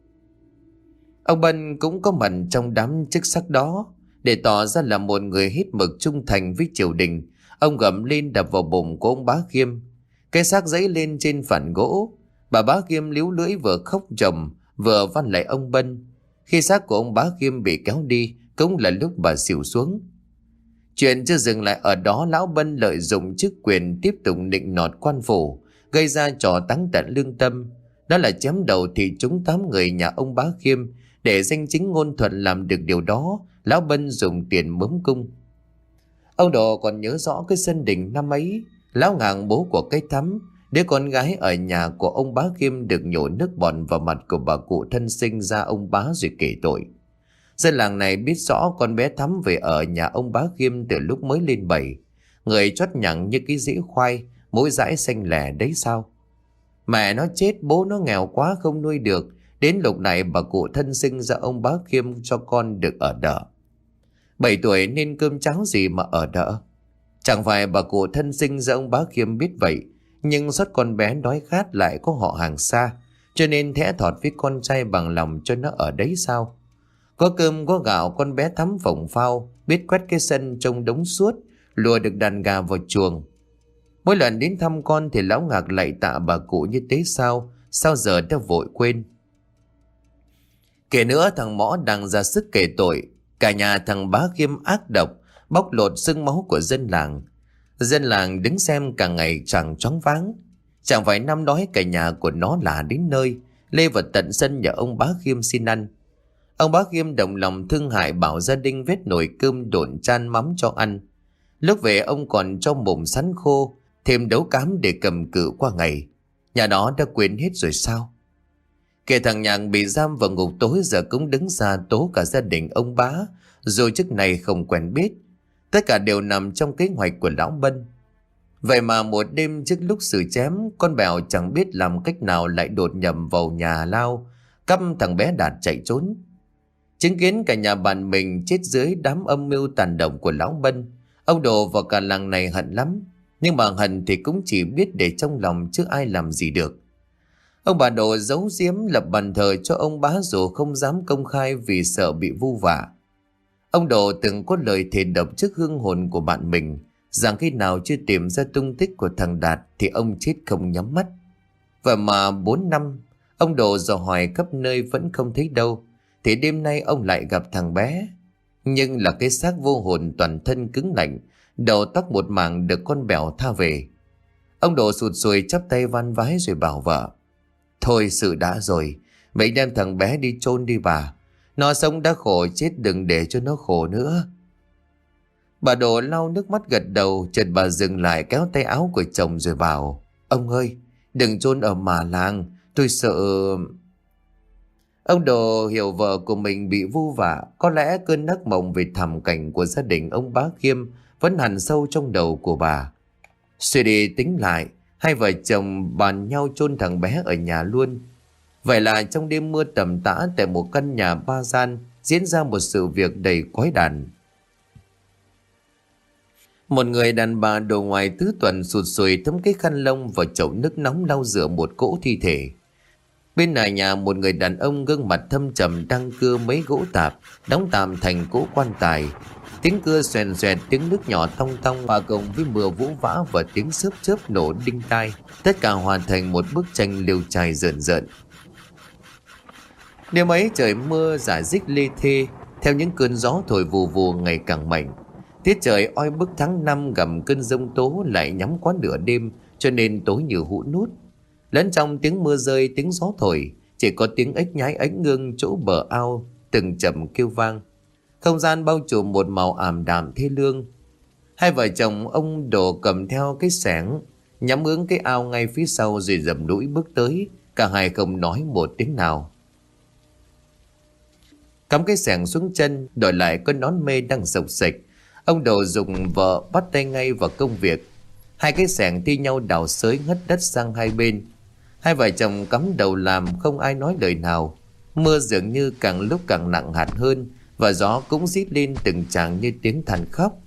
Ông Bân cũng có mặt trong đám chức sắc đó. Để tỏ ra là một người hết mực trung thành với triều đình, ông gầm lên đập vào bụng của ông Bá Khiêm. Cái xác giấy lên trên phản gỗ. Bà Bá Khiêm líu lưỡi vừa khóc ròng vừa van lại ông Bân. Khi xác của ông Bá Khiêm bị kéo đi cũng là lúc bà xỉu xuống. Chuyện chưa dừng lại ở đó, lão Bân lợi dụng chức quyền tiếp tục nịnh nọt quan phủ, gây ra trò táng tận lương tâm. Đó là chém đầu thì chúng tám người nhà ông Bá Khiêm. Để danh chính ngôn thuận làm được điều đó, lão Bân dùng tiền mớm cung. Ông Đồ còn nhớ rõ cái sân đình năm ấy, lão Ngạn bố của cái Thắm, đứa con gái ở nhà của ông Bá Khiêm, được nhổ nước bọt vào mặt của bà cụ thân sinh ra ông Bá rồi kể tội. Dân làng này biết rõ con bé Thắm về ở nhà ông Bá Khiêm từ lúc mới lên bảy, người chót nhẵn như cái dĩ khoai, mũi dãi xanh lẻ đấy sao. Mẹ nó chết, bố nó nghèo quá không nuôi được, đến lúc này bà cụ thân sinh ra ông Bá Khiêm cho con được ở đợ. Bảy tuổi nên cơm cháo gì mà ở đợ. Chẳng phải bà cụ thân sinh ra ông Bá Khiêm biết vậy, nhưng xót con bé đói khát lại có họ hàng xa, cho nên thẽ thọt với con trai bằng lòng cho nó ở đấy sao. Có cơm có gạo, con bé Thắm phồng phao biết quét cái sân trông đống suốt, lùa được đàn gà vào chuồng. Mỗi lần đến thăm con thì lão Ngạc lại tạ bà cụ như thế sao, sao giờ đã vội quên. Kể nữa thằng Mõ đang ra sức kể tội, cả nhà thằng Bá Khiêm ác độc, bóc lột xương máu của dân làng. Dân làng đứng xem cả ngày chẳng choáng váng. Chẳng phải năm đói cả nhà của nó là đến nơi, lê vào tận sân nhờ ông Bá Khiêm xin ăn. Ông Bá Khiêm đồng lòng thương hại bảo gia đình vết nồi cơm độn chan mắm cho ăn. Lúc về ông còn cho mồm sắn khô, thêm đấu cám để cầm cự qua ngày. Nhà đó đã quên hết rồi sao? Kể thằng Nhàng bị giam vào ngục tối giờ cũng đứng ra tố cả gia đình ông Bá, dù trước này không quen biết. Tất cả đều nằm trong kế hoạch của lão Bân. Vậy mà một đêm trước lúc xử chém, con Bèo chẳng biết làm cách nào lại đột nhập vào nhà Lao, cắp thằng bé Đạt chạy trốn. Chứng kiến cả nhà bạn mình chết dưới đám âm mưu tàn độc của lão Bân, ông Đồ và cả làng này hận lắm. Nhưng mà hận thì cũng chỉ biết để trong lòng chứ ai làm gì được. Ông bà Đồ giấu giếm lập bàn thờ cho ông Bá dù không dám công khai vì sợ bị vu vạ. Ông Đồ từng có lời thề độc trước hương hồn của bạn mình rằng khi nào chưa tìm ra tung tích của thằng Đạt thì ông chết không nhắm mắt. Và mà bốn năm, ông Đồ dò hỏi khắp nơi vẫn không thấy đâu, thì đêm nay ông lại gặp thằng bé. Nhưng là cái xác vô hồn toàn thân cứng lạnh, đầu tóc một mảng được con Bèo tha về. Ông Đồ sụt sùi chắp tay van vái rồi bảo vợ: Thôi sự đã rồi, mình đem thằng bé đi chôn đi bà. Nó sống đã khổ, chết đừng để cho nó khổ nữa. Bà Đồ lau nước mắt gật đầu, chợt bà dừng lại kéo tay áo của chồng rồi bảo: Ông ơi, đừng chôn ở mà làng, tôi sợ... Ông Đồ hiểu vợ của mình bị vu vạ, có lẽ cơn ác mộng về thảm cảnh của gia đình ông Bá Khiêm vẫn hằn sâu trong đầu của bà. Suy đi tính lại, hai vợ chồng bàn nhau chôn thằng bé ở nhà luôn. Vậy là trong đêm mưa tầm tã tại một căn nhà ba gian diễn ra một sự việc đầy quái đản. Một người đàn bà đồ ngoài tứ tuần sụt sùi thấm cái khăn lông vào chậu nước nóng lau rửa một cỗ thi thể. Bên này nhà một người đàn ông gương mặt thâm trầm đang cưa mấy gỗ tạp đóng tạm thành cỗ quan tài. Tiếng cưa xoèn xoẹt, tiếng nước nhỏ tong tong hòa cùng với mưa vũ vã và tiếng xớp chớp nổ đinh tai, tất cả hoàn thành một bức tranh liều trai rợn rợn. Đêm ấy trời mưa rả rích lê thê, theo những cơn gió thổi vù vù ngày càng mạnh. Tiết trời oi bức tháng năm gầm cơn giông tố lại nhắm quá nửa đêm, cho nên tối như hũ nút. Lẫn trong tiếng mưa rơi, tiếng gió thổi, chỉ có tiếng ếch nhái ánh ngương chỗ bờ ao từng chậm kêu vang. Không gian bao trùm một màu ảm đạm thê lương. Hai vợ chồng ông Đồ cầm theo cái xẻng nhắm hướng cái ao ngay phía sau rồi dầm đũi bước tới. Cả hai không nói một tiếng nào. Cắm cái xẻng xuống chân, đổi lại con nón mê đang sộc sạch. Ông Đồ dùng vợ bắt tay ngay vào công việc. Hai cái xẻng thi nhau đào xới ngất đất sang hai bên. Hai vợ chồng cắm đầu làm không ai nói lời nào. Mưa dường như càng lúc càng nặng hạt hơn, và gió cũng rít lên từng tràng như tiếng than khóc.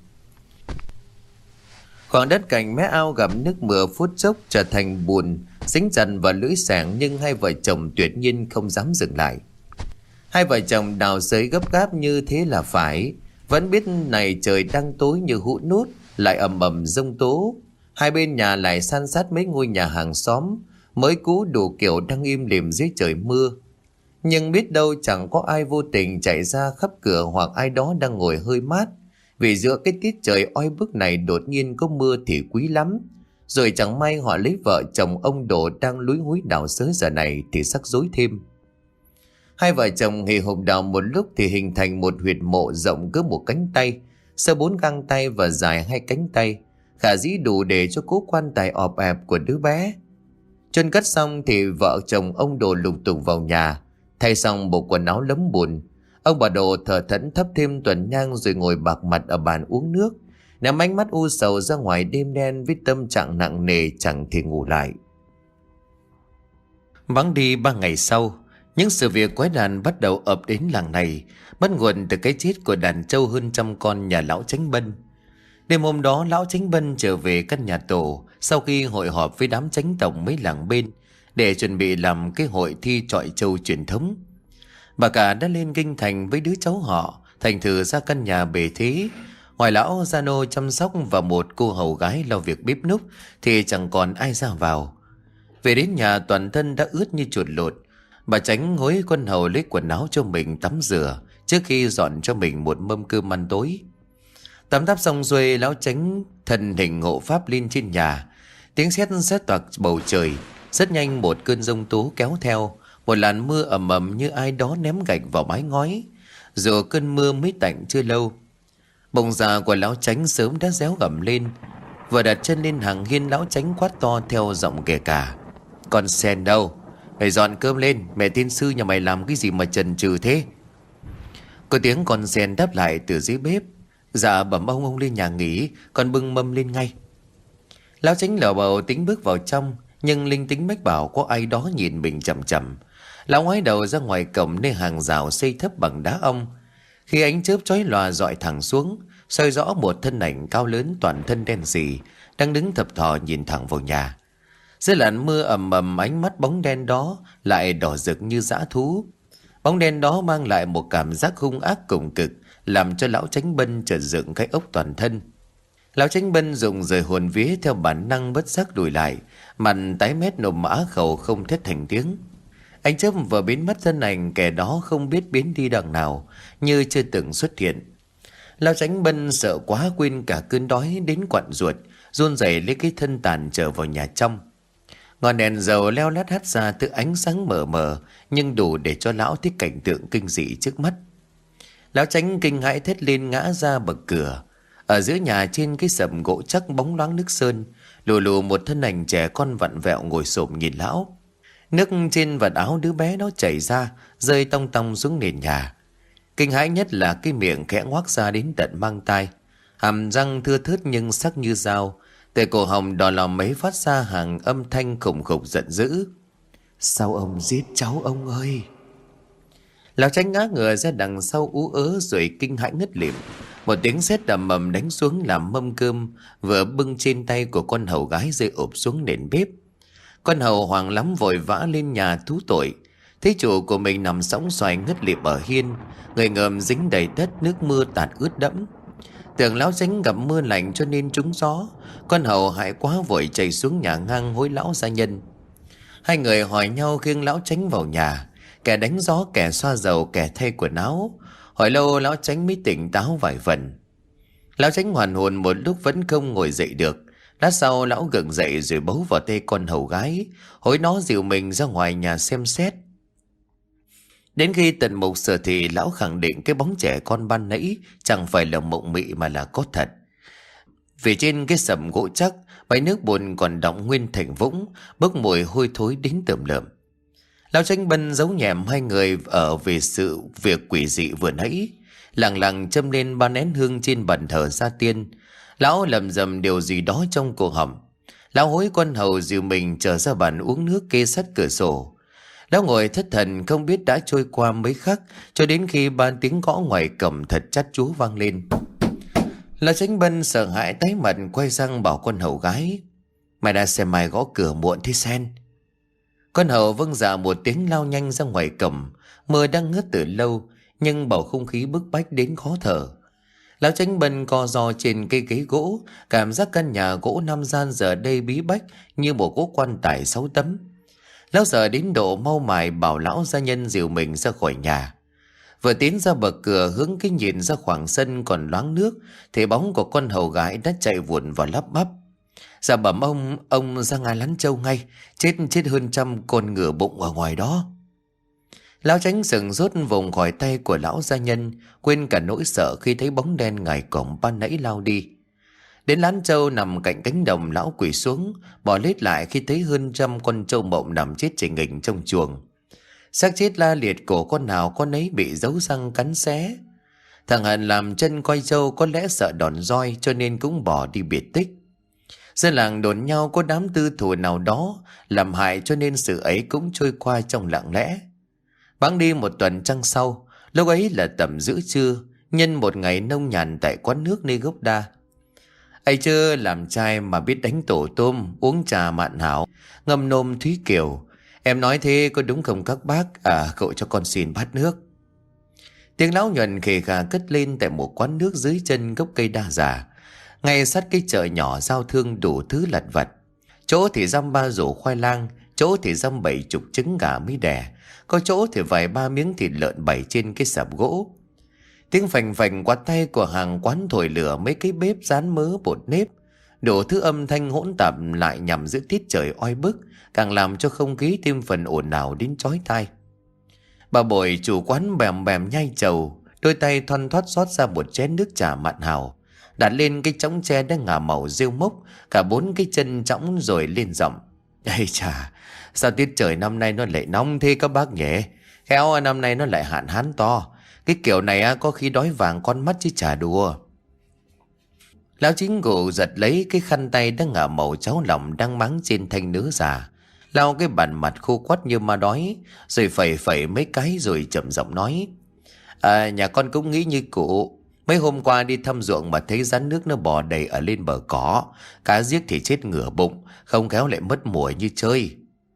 Khoảng đất cạnh mé ao gặp nước mưa phút chốc trở thành bùn dính chặt vào lưỡi xẻng, nhưng hai vợ chồng tuyệt nhiên không dám dừng lại. Hai vợ chồng đào xới gấp gáp như thế là phải, vẫn biết này trời đang tối như hũ nút, lại ầm ầm giông tố. Hai bên nhà lại san sát mấy ngôi nhà hàng xóm mới cũ đủ kiểu đang im lìm dưới trời mưa. Nhưng biết đâu chẳng có ai vô tình chạy ra khắp cửa, hoặc ai đó đang ngồi hơi mát. Vì giữa cái tiết trời oi bức này đột nhiên có mưa thì quý lắm. Rồi chẳng may họ lấy vợ chồng ông Đồ đang lúi húi đào xới giờ này thì rắc rối thêm. Hai vợ chồng hì hục đào một lúc thì hình thành một huyệt mộ rộng cỡ một cánh tay, sâu bốn găng tay và dài hai cánh tay, khả dĩ đủ để cho cố quan tài ọp ẹp của đứa bé. Chôn cất xong thì vợ chồng ông Đồ lục tục vào nhà, thay xong bộ quần áo lấm bùn. Ông bà Đồ thờ thẫn thắp thêm tuần nhang rồi ngồi bạc mặt ở bàn uống nước, ném ánh mắt u sầu ra ngoài đêm đen với tâm trạng nặng nề chẳng thể ngủ lại. Vắng đi ba ngày sau, những sự việc quái đản bắt đầu ập đến làng này, bắt nguồn từ cái chết của đàn trâu hơn trăm con nhà lão Chánh Bân. Đêm hôm đó, lão Chánh Bân trở về căn nhà tổ sau khi hội họp với đám chánh tổng mấy làng bên để chuẩn bị làm cái hội thi chọi trâu truyền thống. Bà cả đã lên kinh thành với đứa cháu họ thành thử ra căn nhà bề thế. Ngoài lão gia nô chăm sóc và một cô hầu gái lau việc bếp núc thì chẳng còn ai ra vào. Về đến nhà toàn thân đã ướt như chuột lột. Bà Chánh hối con hầu lấy quần áo cho mình tắm rửa trước khi dọn cho mình một mâm cơm ăn tối. Tắm táp xong xuôi, lão Chánh thần hình hộ pháp lên trên nhà. Tiếng sét sét toạc bầu trời. Rất nhanh một cơn giông tố kéo theo, một làn mưa ầm ầm như ai đó ném gạch vào mái ngói. Dù cơn mưa mới tạnh chưa lâu, bông già của lão Chánh sớm đã réo gầm lên. Vừa đặt chân lên hàng hiên, lão Chánh quát to theo giọng kể cả: "Con sen đâu? Mày dọn cơm lên, mẹ tiên sư nhà mày làm cái gì mà chần chừ thế?" Có tiếng con sen đáp lại từ dưới bếp: "Dạ bẩm ông, ông lên nhà nghỉ, con bưng mâm lên ngay." Lão Chánh lờ bầu tính bước vào trong, nhưng linh tính mách bảo có ai đó nhìn mình chằm chằm. Lão ngoái đầu ra ngoài cổng nơi hàng rào xây thấp bằng đá ong. Khi ánh chớp chói lòa dọi thẳng xuống, soi rõ một thân ảnh cao lớn toàn thân đen sì đang đứng thập thò nhìn thẳng vào nhà. Dưới làn mưa ầm ầm, ánh mắt bóng đen đó lại đỏ rực như dã thú. Bóng đen đó mang lại một cảm giác hung ác cùng cực, làm cho lão Chánh Bân chợt dựng cái ốc toàn thân. Lão Chánh Bân dùng rời hồn vía theo bản năng bất giác lùi lại, mặt tái mét nồm á khẩu không thét thành tiếng. Ánh chớp vừa biến mất, thân ảnh kẻ đó không biết biến đi đằng nào, như chưa từng xuất hiện. Lão Chánh Bân sợ quá quên cả cơn đói đến quặn ruột, run rẩy lấy cái thân tàn trở vào nhà trong. Ngọn đèn dầu leo lét hắt ra từ ánh sáng mờ mờ, nhưng đủ để cho lão thấy cảnh tượng kinh dị trước mắt. Lão Chánh kinh hãi thét lên, ngã ra bậc cửa. Ở giữa nhà trên cái sập gỗ chắc bóng loáng nước sơn, lù lù một thân ảnh trẻ con vặn vẹo ngồi xổm nhìn lão. Nước trên vạt áo đứa bé nó chảy ra, rơi tong tong xuống nền nhà. Kinh hãi nhất là cái miệng khẽ ngoác ra đến tận mang tai, hàm răng thưa thớt nhưng sắc như dao, từ cổ họng đỏ lòm mấy phát ra hàng âm thanh khủng khục giận dữ: "Sao ông giết cháu ông ơi?" Lão Chánh ngã ngửa ra đằng sau ú ớ rồi kinh hãi ngất lịm. Một tiếng sét đầm mầm đánh xuống làm mâm cơm vừa bưng trên tay của con hầu gái rơi ụp xuống nền bếp. Con hầu hoảng lắm vội vã lên nhà thú tội, thấy chủ của mình nằm sõng xoài ngất lịm ở hiên, người ngợm dính đầy đất, nước mưa tạt ướt đẫm. Tưởng lão Chánh gặp mưa lạnh cho nên trúng gió, con hầu hại quá vội chạy xuống nhà ngang hối lão gia nhân. Hai người hỏi nhau khiêng lão Chánh vào nhà, kẻ đánh gió, kẻ xoa dầu, kẻ thay quần áo. Hỏi lâu lão Chánh mới tỉnh táo vài phần. Lão Chánh hoàn hồn một lúc vẫn không ngồi dậy được. Lát sau lão gượng dậy rồi bấu vào tay con hầu gái, hối nó dìu mình ra ngoài nhà xem xét. Đến khi tận mục sở thì lão khẳng định cái bóng trẻ con ban nãy chẳng phải là mộng mị mà là có thật. Vì trên cái sầm gỗ chắc, bãi nước bùn còn đọng nguyên thành vũng, bốc mùi hôi thối đến tởm lợm. Lão Chánh Bân giấu nhẹm hai người ở về sự việc quỷ dị vừa nãy, lặng lặng châm lên ba nén hương trên bàn thờ gia tiên. Lão lầm rầm điều gì đó trong cổ họng. Lão hối con hầu dìu mình trở ra bàn uống nước kê sát cửa sổ. Lão ngồi thất thần không biết đã trôi qua mấy khắc, cho đến khi ba tiếng gõ ngoài cổng thật chát chúa vang lên. Lão Chánh Bân sợ hãi tái mặt quay sang bảo con hầu gái: "Mày đã xem mày gõ cửa muộn thế Sen?" Con hầu vâng dạ một tiếng lao nhanh ra ngoài cổng. Mưa đang ngớt từ lâu, nhưng bầu không khí bức bách đến khó thở. Lão Chánh Bân co ro trên cây ghế gỗ, cảm giác căn nhà gỗ năm gian giờ đây bí bách như một cố quan tài sáu tấm. Lão sợ đến độ mau mải bảo lão gia nhân dìu mình ra khỏi nhà. Vừa tiến ra bậc cửa hướng cái nhìn ra khoảng sân còn loáng nước, thì bóng của con hầu gái đã chạy vụn vào lắp bắp: "Dạ bẩm ông, ông ra ngài Lán Châu ngay, chết chết hơn trăm con ngựa bụng ở ngoài đó." Lão Chánh sừng rốt vùng khỏi tay của lão gia nhân, quên cả nỗi sợ khi thấy bóng đen ngoài cổng ban nãy lao đi. Đến Lán Châu nằm cạnh cánh đồng, lão quỳ xuống, bỏ lết lại khi thấy hơn trăm con trâu mộng nằm chết chình nghình trong chuồng. Xác chết la liệt, cổ con nào con ấy bị dấu răng cắn xé. Thằng Hận làm chân coi trâu có lẽ sợ đòn roi cho nên cũng bỏ đi biệt tích. Dân làng đồn nhau có đám tư thù nào đó làm hại cho nên sự ấy cũng trôi qua trong lặng lẽ. Bẵng đi một tuần trăng sau, lúc ấy là tầm giữa trưa, nhân một ngày nông nhàn tại quán nước nơi gốc đa. Ấy chưa làm trai mà biết đánh tổ tôm, uống trà mạn hảo, ngâm nôm Thúy Kiều. Em nói thế có đúng không các bác? À, cậu cho con xin bát nước. Tiếng lão nhuần khề khà cất lên tại một quán nước dưới chân gốc cây đa già, ngay sát cái chợ nhỏ giao thương đủ thứ lặt vặt. Chỗ thì dăm ba rổ khoai lang, chỗ thì dăm bảy chục trứng gà mới đẻ, có chỗ thì vài ba miếng thịt lợn bày trên cái sạp gỗ. Tiếng phành phành quạt tay của hàng quán thổi lửa mấy cái bếp rán mớ bột nếp, đủ thứ âm thanh hỗn tạp lại nhằm giữa tiết trời oi bức, càng làm cho không khí thêm phần ồn ào đến chói tai. Bà Bội chủ quán bèm bèm nhai trầu, đôi tay thoăn thoắt rót ra một chén nước trà mặn hào, đặt lên cái chõng tre đã ngả màu rêu mốc cả bốn cái chân chõng rồi lên giọng: "Ây chà, sao tiết trời năm nay nó lại nóng thế các bác nhỉ? Khéo năm nay nó lại hạn hán to. Cái kiểu này có khi đói vàng con mắt chứ chả đùa." Lão chính cụ giật lấy cái khăn tay đã ngả màu cháo lòng đang máng trên thanh nứa già, lau cái bàn mặt khô quắt như ma đói, rồi phẩy phẩy mấy cái rồi chậm giọng nói: "À, nhà con cũng nghĩ như cụ. Mấy hôm qua đi thăm ruộng mà thấy rắn nước nó bò đầy ở lên bờ cỏ, cá giếc thì chết ngửa bụng, không khéo lại mất mùa như chơi."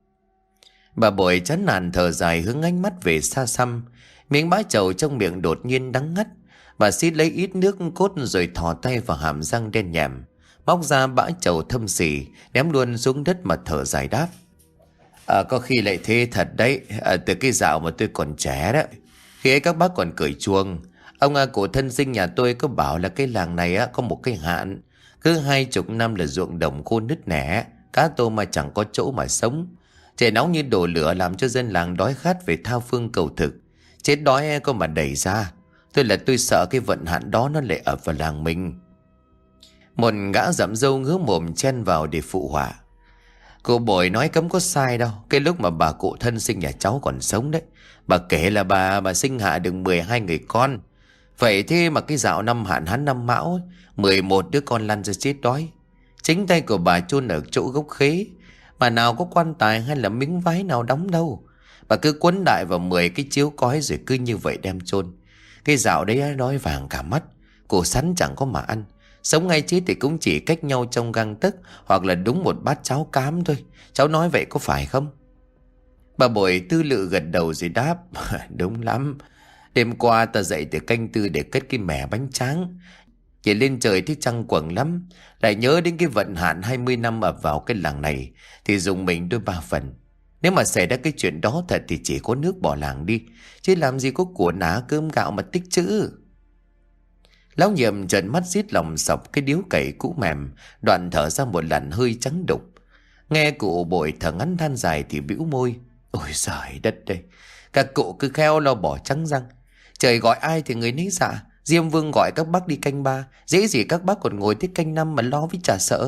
Bà Bội chán nản thở dài hướng ánh mắt về xa xăm, miếng bã trầu trong miệng đột nhiên đắng ngắt. Bà xít lấy ít nước cốt rồi thò tay vào hàm răng đen nhèm, móc ra bã trầu thâm xỉ, ném luôn xuống đất mà thở dài đáp: À, có khi lại thế thật đấy. À, từ cái dạo mà tôi còn trẻ đó, khi ấy các bác còn cởi chuông, ông à, cụ thân sinh nhà tôi có bảo là cái làng này á, có một cái hạn, cứ hai chục năm là ruộng đồng khô nứt nẻ, cá tôm mà chẳng có chỗ mà sống. Trời nóng như đổ lửa làm cho dân làng đói khát về thao phương cầu thực, chết đói có mà đẩy ra. Tôi là tôi sợ cái vận hạn đó nó lại ập vào làng mình. Một gã dặm dâu ngứa mồm chen vào để phụ họa: Cô Bội nói cấm có sai đâu. Cái lúc mà bà cụ thân sinh nhà cháu còn sống đấy, bà kể là bà bà sinh hạ được mười hai người con. Vậy thế mà cái dạo năm hạn hán năm Mão, mười một đứa con lăn ra chết đói. Chính tay của bà chôn ở chỗ gốc khế, mà nào có quan tài hay là miếng vái nào đóng đâu. Bà cứ quấn đại vào mười cái chiếu cói rồi cứ như vậy đem chôn. Cái dạo đấy đói vàng cả mắt, củ sắn chẳng có mà ăn. Sống ngay chết thì cũng chỉ cách nhau trong gang tấc, hoặc là đúng một bát cháo cám thôi. Cháu nói vậy có phải không? Bà Bội tư lự gật đầu rồi đáp: Đúng lắm. Đêm qua ta dậy từ canh tư để cất cái mẻ bánh tráng, nhìn lên trời thấy trăng quầng lắm. Lại nhớ đến cái vận hạn hai mươi năm ập vào cái làng này, thì dùng mình đôi ba phần. Nếu mà xảy ra cái chuyện đó thật thì chỉ có nước bỏ làng đi, chứ làm gì có của ná cơm gạo mà tích trữ. Lão Nhiệm trợn mắt rít lòng sọc cái điếu cày cũ mềm, đoạn thở ra một làn hơi trắng đục. Nghe cụ Bội thở ngắn than dài thì bĩu môi: Ôi giời đất đây, các cụ cứ khéo lo bỏ trắng răng. Trời gọi ai thì người nấy dạ. Diêm Vương gọi các bác đi canh ba, dễ gì các bác còn ngồi tới canh năm mà lo với chả sợ.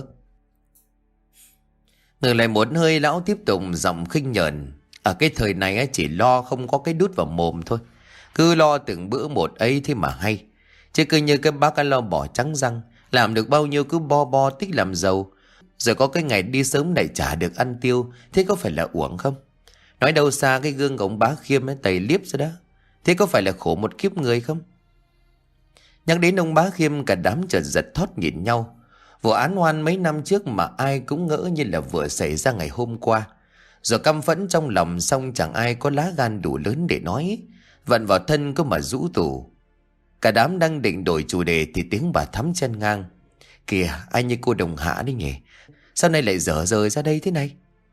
Ngừng lại một hơi, lão tiếp tục giọng khinh nhờn: Ở cái thời này chỉ lo không có cái đút vào mồm thôi. Cứ lo từng bữa một ấy thế mà hay. Chứ cứ như cái bác lo bỏ trắng răng, làm được bao nhiêu cứ bo bo tích làm giàu, rồi có cái ngày đi sớm lại chả được ăn tiêu, thế có phải là uổng không? Nói đâu xa cái gương ông Bá Khiêm ấy tày liếp ra đó, thế có phải là khổ một kiếp người không? Nhắc đến ông Bá Khiêm, cả đám chợt giật thót nhìn nhau. Vụ án oan mấy năm trước mà ai cũng ngỡ như là vừa xảy ra ngày hôm qua. Rồi căm phẫn trong lòng, xong chẳng ai có lá gan đủ lớn để nói, vận vào thân có mà rũ tù. Cả đám đang định đổi chủ đề thì tiếng bà Thắm chen ngang: Kìa, anh như cô Đồng Hạ đấy nhỉ, sao nay lại dở rời ra đây thế này?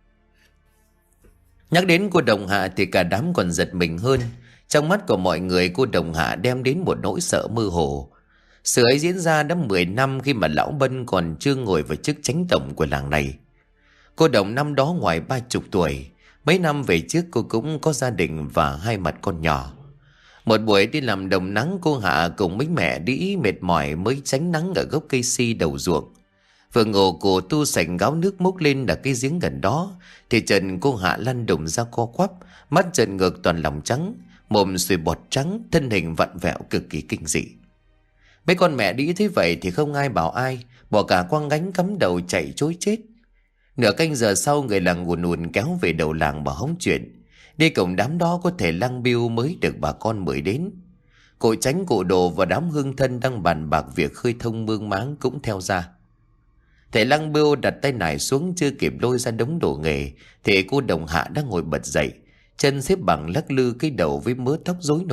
Nhắc đến cô Đồng Hạ thì cả đám còn giật mình hơn. Trong mắt của mọi người, cô Đồng Hạ đem đến một nỗi sợ mơ hồ. Sự ấy diễn ra đã mười năm khi mà lão Bân còn chưa ngồi vào chức chánh tổng của làng này. Cô Đồng năm đó ngoài ba chục tuổi. Mấy năm về trước cô cũng có gia đình và hai mặt con nhỏ. Một buổi đi làm đồng nắng, cô Hạ cùng mấy mẹ đĩ mệt mỏi mới tránh nắng ở gốc cây si đầu ruộng. Vừa ngồi cô tu sành gáo nước múc lên đặt cái giếng gần đó, thì trần cô Hạ lăn đùng ra co quắp, mắt trợn ngược toàn lòng trắng, mồm sùi bọt trắng, thân hình vặn vẹo cực kỳ kinh dị. Mấy con mẹ đĩ thấy vậy thì không ai bảo ai, bỏ cả quăng gánh cắm đầu chạy trối chết. Nửa canh giờ sau, người làng ùn ùn kéo về đầu làng bảo hóng chuyện. Đi cùng đám đó có thể Lăng Biêu mới được bà con mời đến. Cụ Chánh, cụ Đồ và đám hương thân đang bàn bạc việc khơi thông mương máng cũng theo ra. Thầy Lăng Biêu đặt tay nải xuống, chưa kịp lôi ra đống đồ nghề thì cô Đồng Hạ đã ngồi bật dậy, chân xếp bằng lắc lư cái đầu với mớ tóc rối nùi,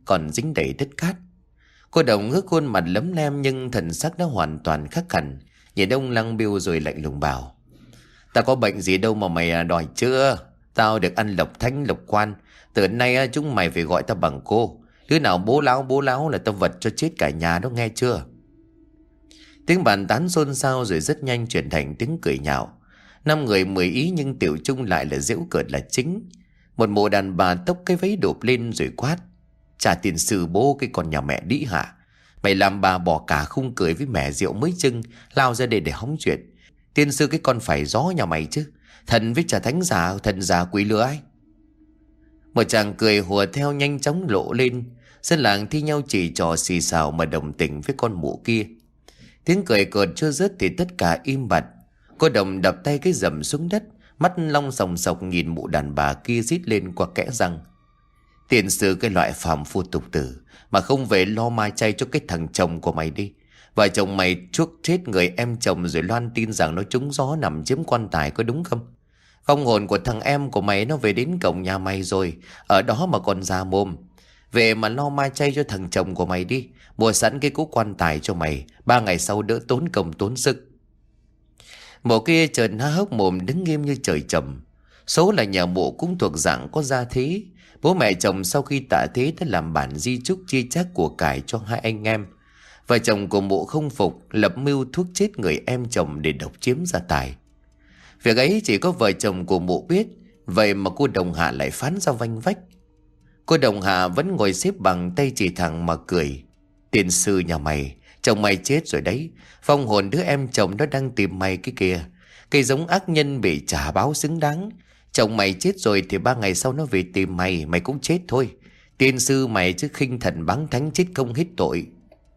còn dính đầy đất cát. Cô Đồng ngước khuôn mặt lấm lem nhưng thần sắc đã hoàn toàn khác hẳn, nhìn ông Lăng Biêu rồi lạnh lùng bảo: "Tao có bệnh gì đâu mà mày đòi chưa? Tao được ăn lộc thánh lộc quan. Từ nay chúng mày phải gọi tao bằng cô. Đứa nào bố láo bố láo là tao vật cho chết cả nhà đó, nghe chưa?" Tiếng bàn tán xôn xao rồi rất nhanh chuyển thành tiếng cười nhạo. Năm người mười ý nhưng tiểu chung lại là giễu cợt là chính. Một mụ đàn bà tốc cái váy đụp lên rồi quát: "Trả tiền sư bố cái con nhà mẹ đĩ hả? Mày làm bà bỏ cả khung cười với mẹ rượu mới chưng, lao ra đây để hóng chuyện. Tiên sư cái con phải gió nhà mày chứ. Thần với trả thánh giả, thần giả quỷ lừa ai?" Một chàng cười hùa theo nhanh chóng lộ lên. Dân làng thi nhau chỉ trò xì xào mà đồng tình với con mụ kia. Tiếng cười cợt chưa dứt thì tất cả im bặt. Cô Đồng đập tay cái rầm xuống đất, mắt long sòng sọc nhìn mụ đàn bà kia rít lên qua kẽ răng: "Tiền sư cái loại phàm phu tục tử, mà không về lo ma chay cho cái thằng chồng của mày đi. Vợ chồng mày chuốc chết người em chồng rồi loan tin rằng nó trúng gió nằm chiếm quan tài, có đúng không? Vong hồn của thằng em của mày nó về đến cổng nhà mày rồi, ở đó mà còn ra mồm. Về mà lo ma chay cho thằng chồng của mày đi, mua sẵn cái cỗ quan tài cho mày, ba ngày sau đỡ tốn công tốn sức." Mụ kia chợt há hốc mồm đứng nghiêm như trời trầm. Số là nhà mụ cũng thuộc dạng có gia thế. Bố mẹ chồng sau khi tạ thế đã làm bản di chúc chia chác của cải cho hai anh em. Vợ chồng của mụ không phục, lập mưu thuốc chết người em chồng để độc chiếm gia tài. Việc ấy chỉ có vợ chồng của mụ biết, vậy mà cô Đồng Hạ lại phán ra vanh vách. Cô Đồng Hạ vẫn ngồi xếp bằng tay chỉ thẳng mà cười: "Tiền sư nhà mày, chồng mày chết rồi đấy. Phong hồn đứa em chồng nó đang tìm mày cái kìa. Cây giống ác nhân bị trả báo xứng đáng. Chồng mày chết rồi thì ba ngày sau nó về tìm mày, mày cũng chết thôi. Tiên sư mày chứ khinh thần báng thánh, chết không hết tội."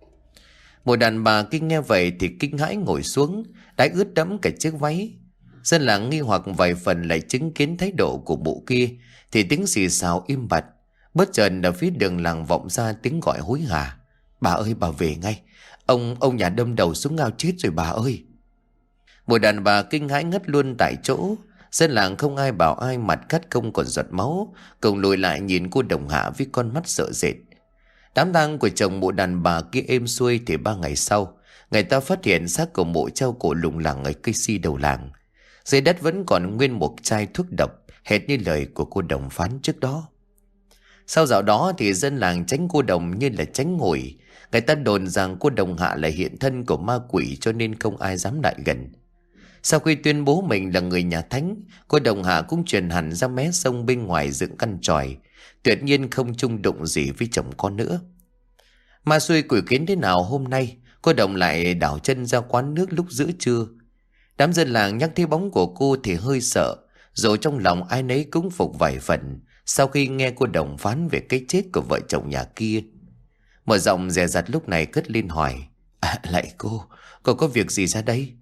Một đàn bà kinh nghe vậy thì kinh hãi ngồi xuống, đái ướt đẫm cả chiếc váy. Dân làng nghi hoặc vài phần lại chứng kiến thái độ của mụ kia thì tiếng xì xào im bặt. Bất chợt ở phía đường làng vọng ra tiếng gọi hối hả: "Bà ơi, bà về ngay. Ông ông nhà đâm đầu xuống ngao chết rồi bà ơi." Một đàn bà kinh hãi ngất luôn tại chỗ. Dân làng không ai bảo ai, mặt cắt không còn giọt máu, cùng lùi lại nhìn cô Đồng Hạ với con mắt sợ sệt. Đám tang của chồng mụ đàn bà kia êm xuôi thì ba ngày sau, người ta phát hiện xác của mụ treo cổ lủng lẳng ở cây si đầu làng. Dưới đất vẫn còn nguyên một chai thuốc độc, hệt như lời của cô Đồng phán trước đó. Sau dạo đó thì dân làng tránh cô Đồng như là tránh ngồi. Người ta đồn rằng cô Đồng Hạ là hiện thân của ma quỷ cho nên không ai dám lại gần. Sau khi tuyên bố mình là người nhà thánh, cô Đồng Hạ cũng chuyển hẳn ra mé sông bên ngoài dựng căn chòi, tuyệt nhiên không chung đụng gì với chồng con nữa. Ma xui quỷ kiến thế nào hôm nay, cô Đồng lại đảo chân ra quán nước lúc giữa trưa. Đám dân làng nhắc thấy bóng của cô thì hơi sợ, rồi trong lòng ai nấy cũng phục vài phần sau khi nghe cô Đồng phán về cái chết của vợ chồng nhà kia. Một giọng dè dặt lúc này cất lên hỏi: "À, lạy cô, cô có việc gì ra đây?"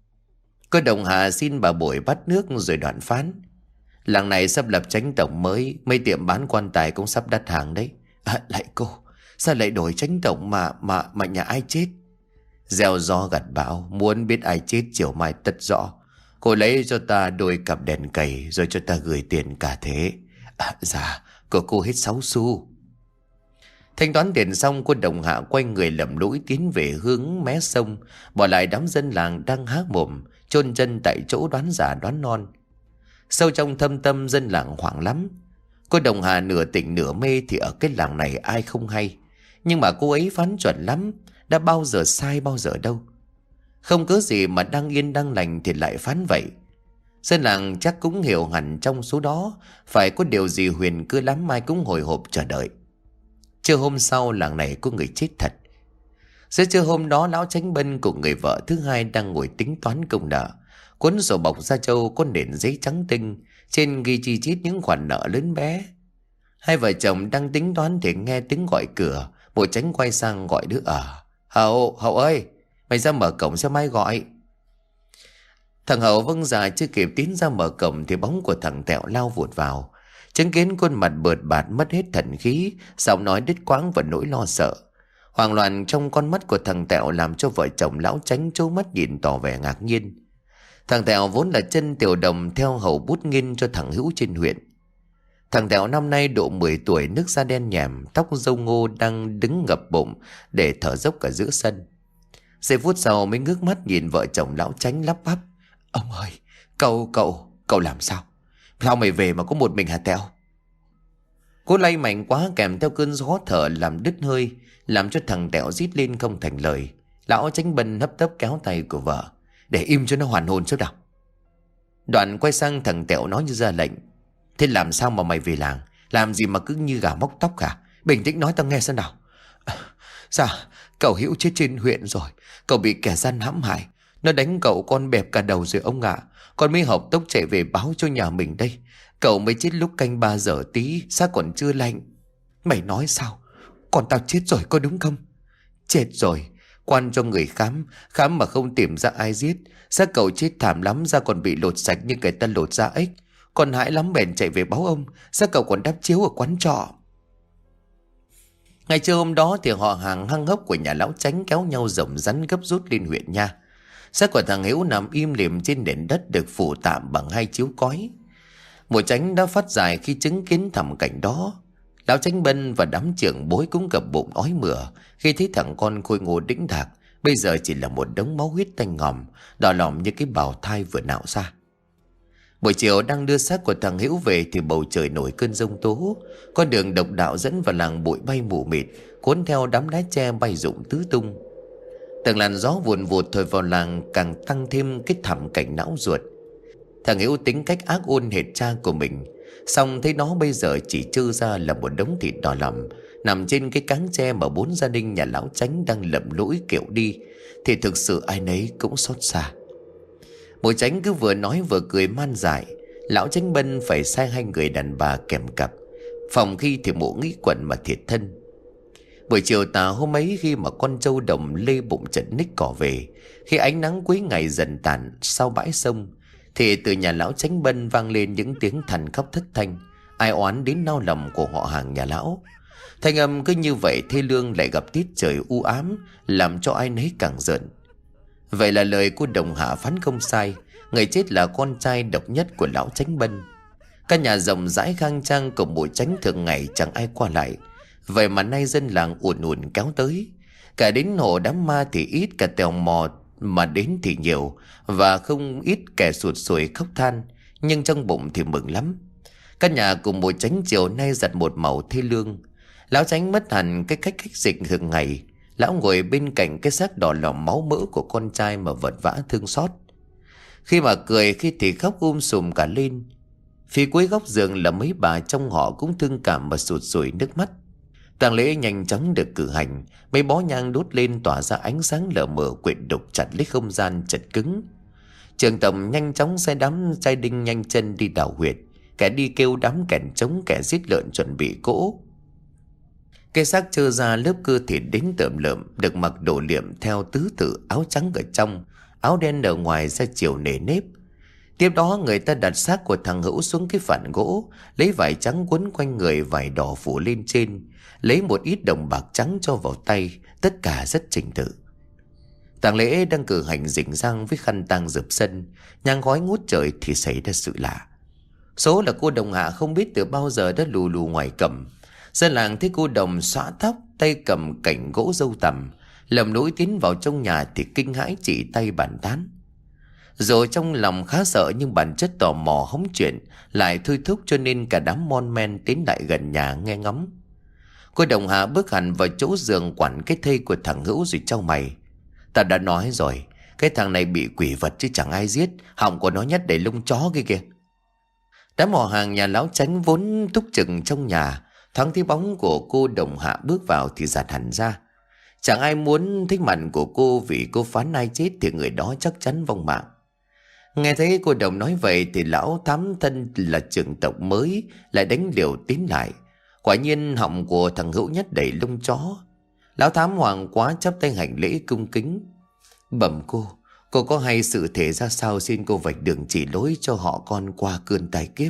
Cô Đồng Hạ xin bà bội bắt nước rồi đoạn phán: "Làng này sắp lập chánh tổng mới, mấy tiệm bán quan tài cũng sắp đặt hàng đấy." "À, lạy cô, sao lại đổi chánh tổng mà mà mà nhà ai chết?" Gieo gió gặt bão, muốn biết ai chết chiều mai tất rõ. Cô lấy cho ta đôi cặp đèn cầy rồi cho ta gửi tiền cả thế. À, dạ, của cô hết sáu xu. Thanh toán tiền xong, cô Đồng Hạ quay người lầm lũi tiến về hướng mé sông, bỏ lại đám dân làng đang há mồm chôn chân tại chỗ đoán giả đoán non. Sâu trong thâm tâm dân làng hoảng lắm. Cô Đồng Hạ nửa tỉnh nửa mê thì ở cái làng này ai không hay, nhưng mà cô ấy phán chuẩn lắm, đã bao giờ sai bao giờ đâu. Không cớ gì mà đang yên đang lành thì lại phán vậy. Dân làng chắc cũng hiểu hẳn trong số đó phải có điều gì huyền cơ lắm, mai cũng hồi hộp chờ đợi. Trưa hôm sau, làng này có người chết thật. Giữa trưa hôm đó, lão Chánh Bân cùng người vợ thứ hai đang ngồi tính toán công nợ. Cuốn sổ bọc da trâu có nền giấy trắng tinh, trên ghi chi chít những khoản nợ lớn bé. Hai vợ chồng đang tính toán thì nghe tiếng gọi cửa. Bộ Chánh quay sang gọi đứa ở: "Hậu, Hậu ơi, mày ra mở cổng xem ai gọi." Thằng Hậu vâng dạ, chưa kịp tiến ra mở cổng thì bóng của thằng Tẹo lao vụt vào. Chứng kiến khuôn mặt bợt bạt mất hết thần khí, giọng nói đứt quãng và nỗi lo sợ. Hoảng loạn trong con mắt của thằng Tẹo làm cho vợ chồng lão Chánh trố mắt nhìn tỏ vẻ ngạc nhiên. Thằng Tẹo vốn là chân tiểu đồng theo Hậu bút nghiên cho thằng Hữu trên huyện. Thằng Tẹo năm nay độ mười tuổi, nước da đen nhèm, tóc râu ngô đang đứng ngập bụng để thở dốc cả giữa sân. Giây phút sau mới ngước mắt nhìn vợ chồng lão Chánh lắp bắp: Ông ơi, cậu, cậu, cậu làm sao? Sao mày về mà có một mình hả Tẹo? Cô lay mạnh quá kèm theo cơn gió thở làm đứt hơi, làm cho thằng Tẹo rít lên không thành lời. Lão Chánh Bân hấp tấp kéo tay của vợ: Để im cho nó hoàn hồn chứ nào. Đoạn quay sang thằng Tẹo nói như ra lệnh: Thế làm sao mà mày về làng? Làm gì mà cứ như gà móc tóc hả? Bình tĩnh nói tao nghe xem nào. À, dạ, cậu Hữu chết trên huyện rồi. Cậu bị kẻ gian hãm hại. Nó đánh cậu con bẹp cả đầu rồi ông ạ. À. Con mới học tốc chạy về báo cho nhà mình đây. Cậu mới chết lúc canh ba giờ tí, xác còn chưa lạnh. Mày nói sao? Con tao chết rồi có đúng không? Chết rồi. Quan cho người khám, khám mà không tìm ra ai giết. Xác cậu chết thảm lắm, da còn bị lột sạch như người ta lột da ếch. Con hãi lắm bèn chạy về báo ông. Xác cậu còn đắp chiếu ở quán trọ. Ngày trưa hôm đó thì họ hàng hăng hốc của nhà lão Chánh kéo nhau rồng rắn gấp rút lên huyện nha. Xác của thằng Hiếu nằm im lìm trên nền đất được phủ tạm bằng hai chiếu cói. Mùa Chánh đã phát dài khi chứng kiến thảm cảnh đó. Lão Chánh Bân và đám trưởng bối cũng gập bụng ói mửa khi thấy thằng con khôi ngô đĩnh đạc bây giờ chỉ là một đống máu huyết tanh ngòm, đỏ lòm như cái bào thai vừa nạo ra. Buổi chiều đang đưa xác của thằng Hiếu về thì bầu trời nổi cơn giông tố. Con đường độc đạo dẫn vào làng bụi bay mù mịt, cuốn theo đám lá tre bay rụng tứ tung. Từng làn gió vùn vụt thổi vào làng càng tăng thêm cái thảm cảnh não ruột. Thằng Hiếu tính cách ác ôn hệt cha của mình, xong thấy nó bây giờ chỉ trơ ra là một đống thịt đỏ lòm nằm trên cái cáng tre mà bốn gia đình nhà lão Chánh đang lầm lũi kiệu đi, thì thực sự ai nấy cũng xót xa. Mùa Chánh cứ vừa nói vừa cười man dại. Lão Chánh Bân phải sai hai người đàn bà kèm cặp, phòng khi thì mụ nghĩ quẩn mà thiệt thân. Buổi chiều tà hôm ấy khi mà con trâu đồng lê bụng trận ních cỏ về, khi ánh nắng cuối ngày dần tàn sau bãi sông, thì từ nhà lão Chánh Bân vang lên những tiếng than khóc thất thanh, ai oán đến nao lòng của họ hàng nhà lão. Thanh âm cứ như vậy thê lương lại gặp tiết trời u ám, làm cho ai nấy càng giận. Vậy là lời của đồng hạ phán không sai, người chết là con trai độc nhất của lão Chánh Bân. Căn nhà rộng rãi khang trang của mụ Chánh thường ngày chẳng ai qua lại, vậy mà nay dân làng ùn ùn kéo tới. Cả đến hộ đám ma thì ít, cả tèo mò mà đến thì nhiều, và không ít kẻ sụt sùi khóc than, nhưng trong bụng thì mừng lắm. Căn nhà của mụ Chánh chiều nay giặt một màu thê lương. Lão Chánh mất hẳn cái cách cách dịch thường ngày. Lão ngồi bên cạnh cái xác đỏ lòm máu mỡ của con trai mà vật vã thương xót. Khi mà cười, khi thì khóc um sùm cả lên. Phía cuối góc giường là mấy bà trong họ cũng thương cảm mà sụt sùi nước mắt. Tang lễ nhanh chóng được cử hành, mấy bó nhang đốt lên tỏa ra ánh sáng lờ mờ quyện đục chặt lấy không gian chật cứng. Trường tổng nhanh chóng sai đám trai đinh nhanh chân đi đào huyệt, kẻ đi kêu đám kèn trống, kẻ giết lợn chuẩn bị cỗ. Cái xác trơ ra lớp cơ thịt đến tởm lợm, được mặc đồ liệm theo tứ tự, áo trắng ở trong, áo đen ở ngoài ra chiều nề nếp. Tiếp đó người ta đặt xác của thằng Hữu xuống cái phản gỗ, lấy vải trắng quấn quanh người, vải đỏ phủ lên trên, lấy một ít đồng bạc trắng cho vào tay, tất cả rất trình tự. Tang lễ đang cử hành rình rang với khăn tang dập sân, nhang khói ngút trời thì xảy ra sự lạ. Số là cô đồng hạ không biết từ bao giờ đã lù lù ngoài cẩm. Dân làng thấy cô đồng xõa tóc, tay cầm cành gỗ dâu tằm, lầm lũi tiến vào trong nhà thì kinh hãi chỉ tay bàn tán. Rồi trong lòng khá sợ nhưng bản chất tò mò hóng chuyện lại thôi thúc, cho nên cả đám mon men tiến lại gần nhà nghe ngóng. Cô đồng hạ bước hẳn vào chỗ giường quản cái thây của thằng Hữu rồi chau mày. Ta đã nói rồi, cái thằng này bị quỷ vật chứ chẳng ai giết, họng của nó nhét đầy lông chó kia kìa. Đám họ hàng nhà lão Chánh vốn túc chừng trong nhà, thoáng thấy bóng của cô đồng hạ bước vào thì giạt hẳn ra. Chẳng ai muốn thấy mặt của cô, vì cô phán ai chết thì người đó chắc chắn vong mạng. Nghe thấy cô đồng nói vậy thì lão thám thân là trưởng tộc mới lại đánh liều tiến lại. Quả nhiên họng của thằng Hữu nhét đầy lông chó. Lão thám hoàng quá chắp tay hành lễ cung kính. Bẩm cô, cô có hay sự thể ra sao, xin cô vạch đường chỉ lối cho họ con qua cơn tai kiếp.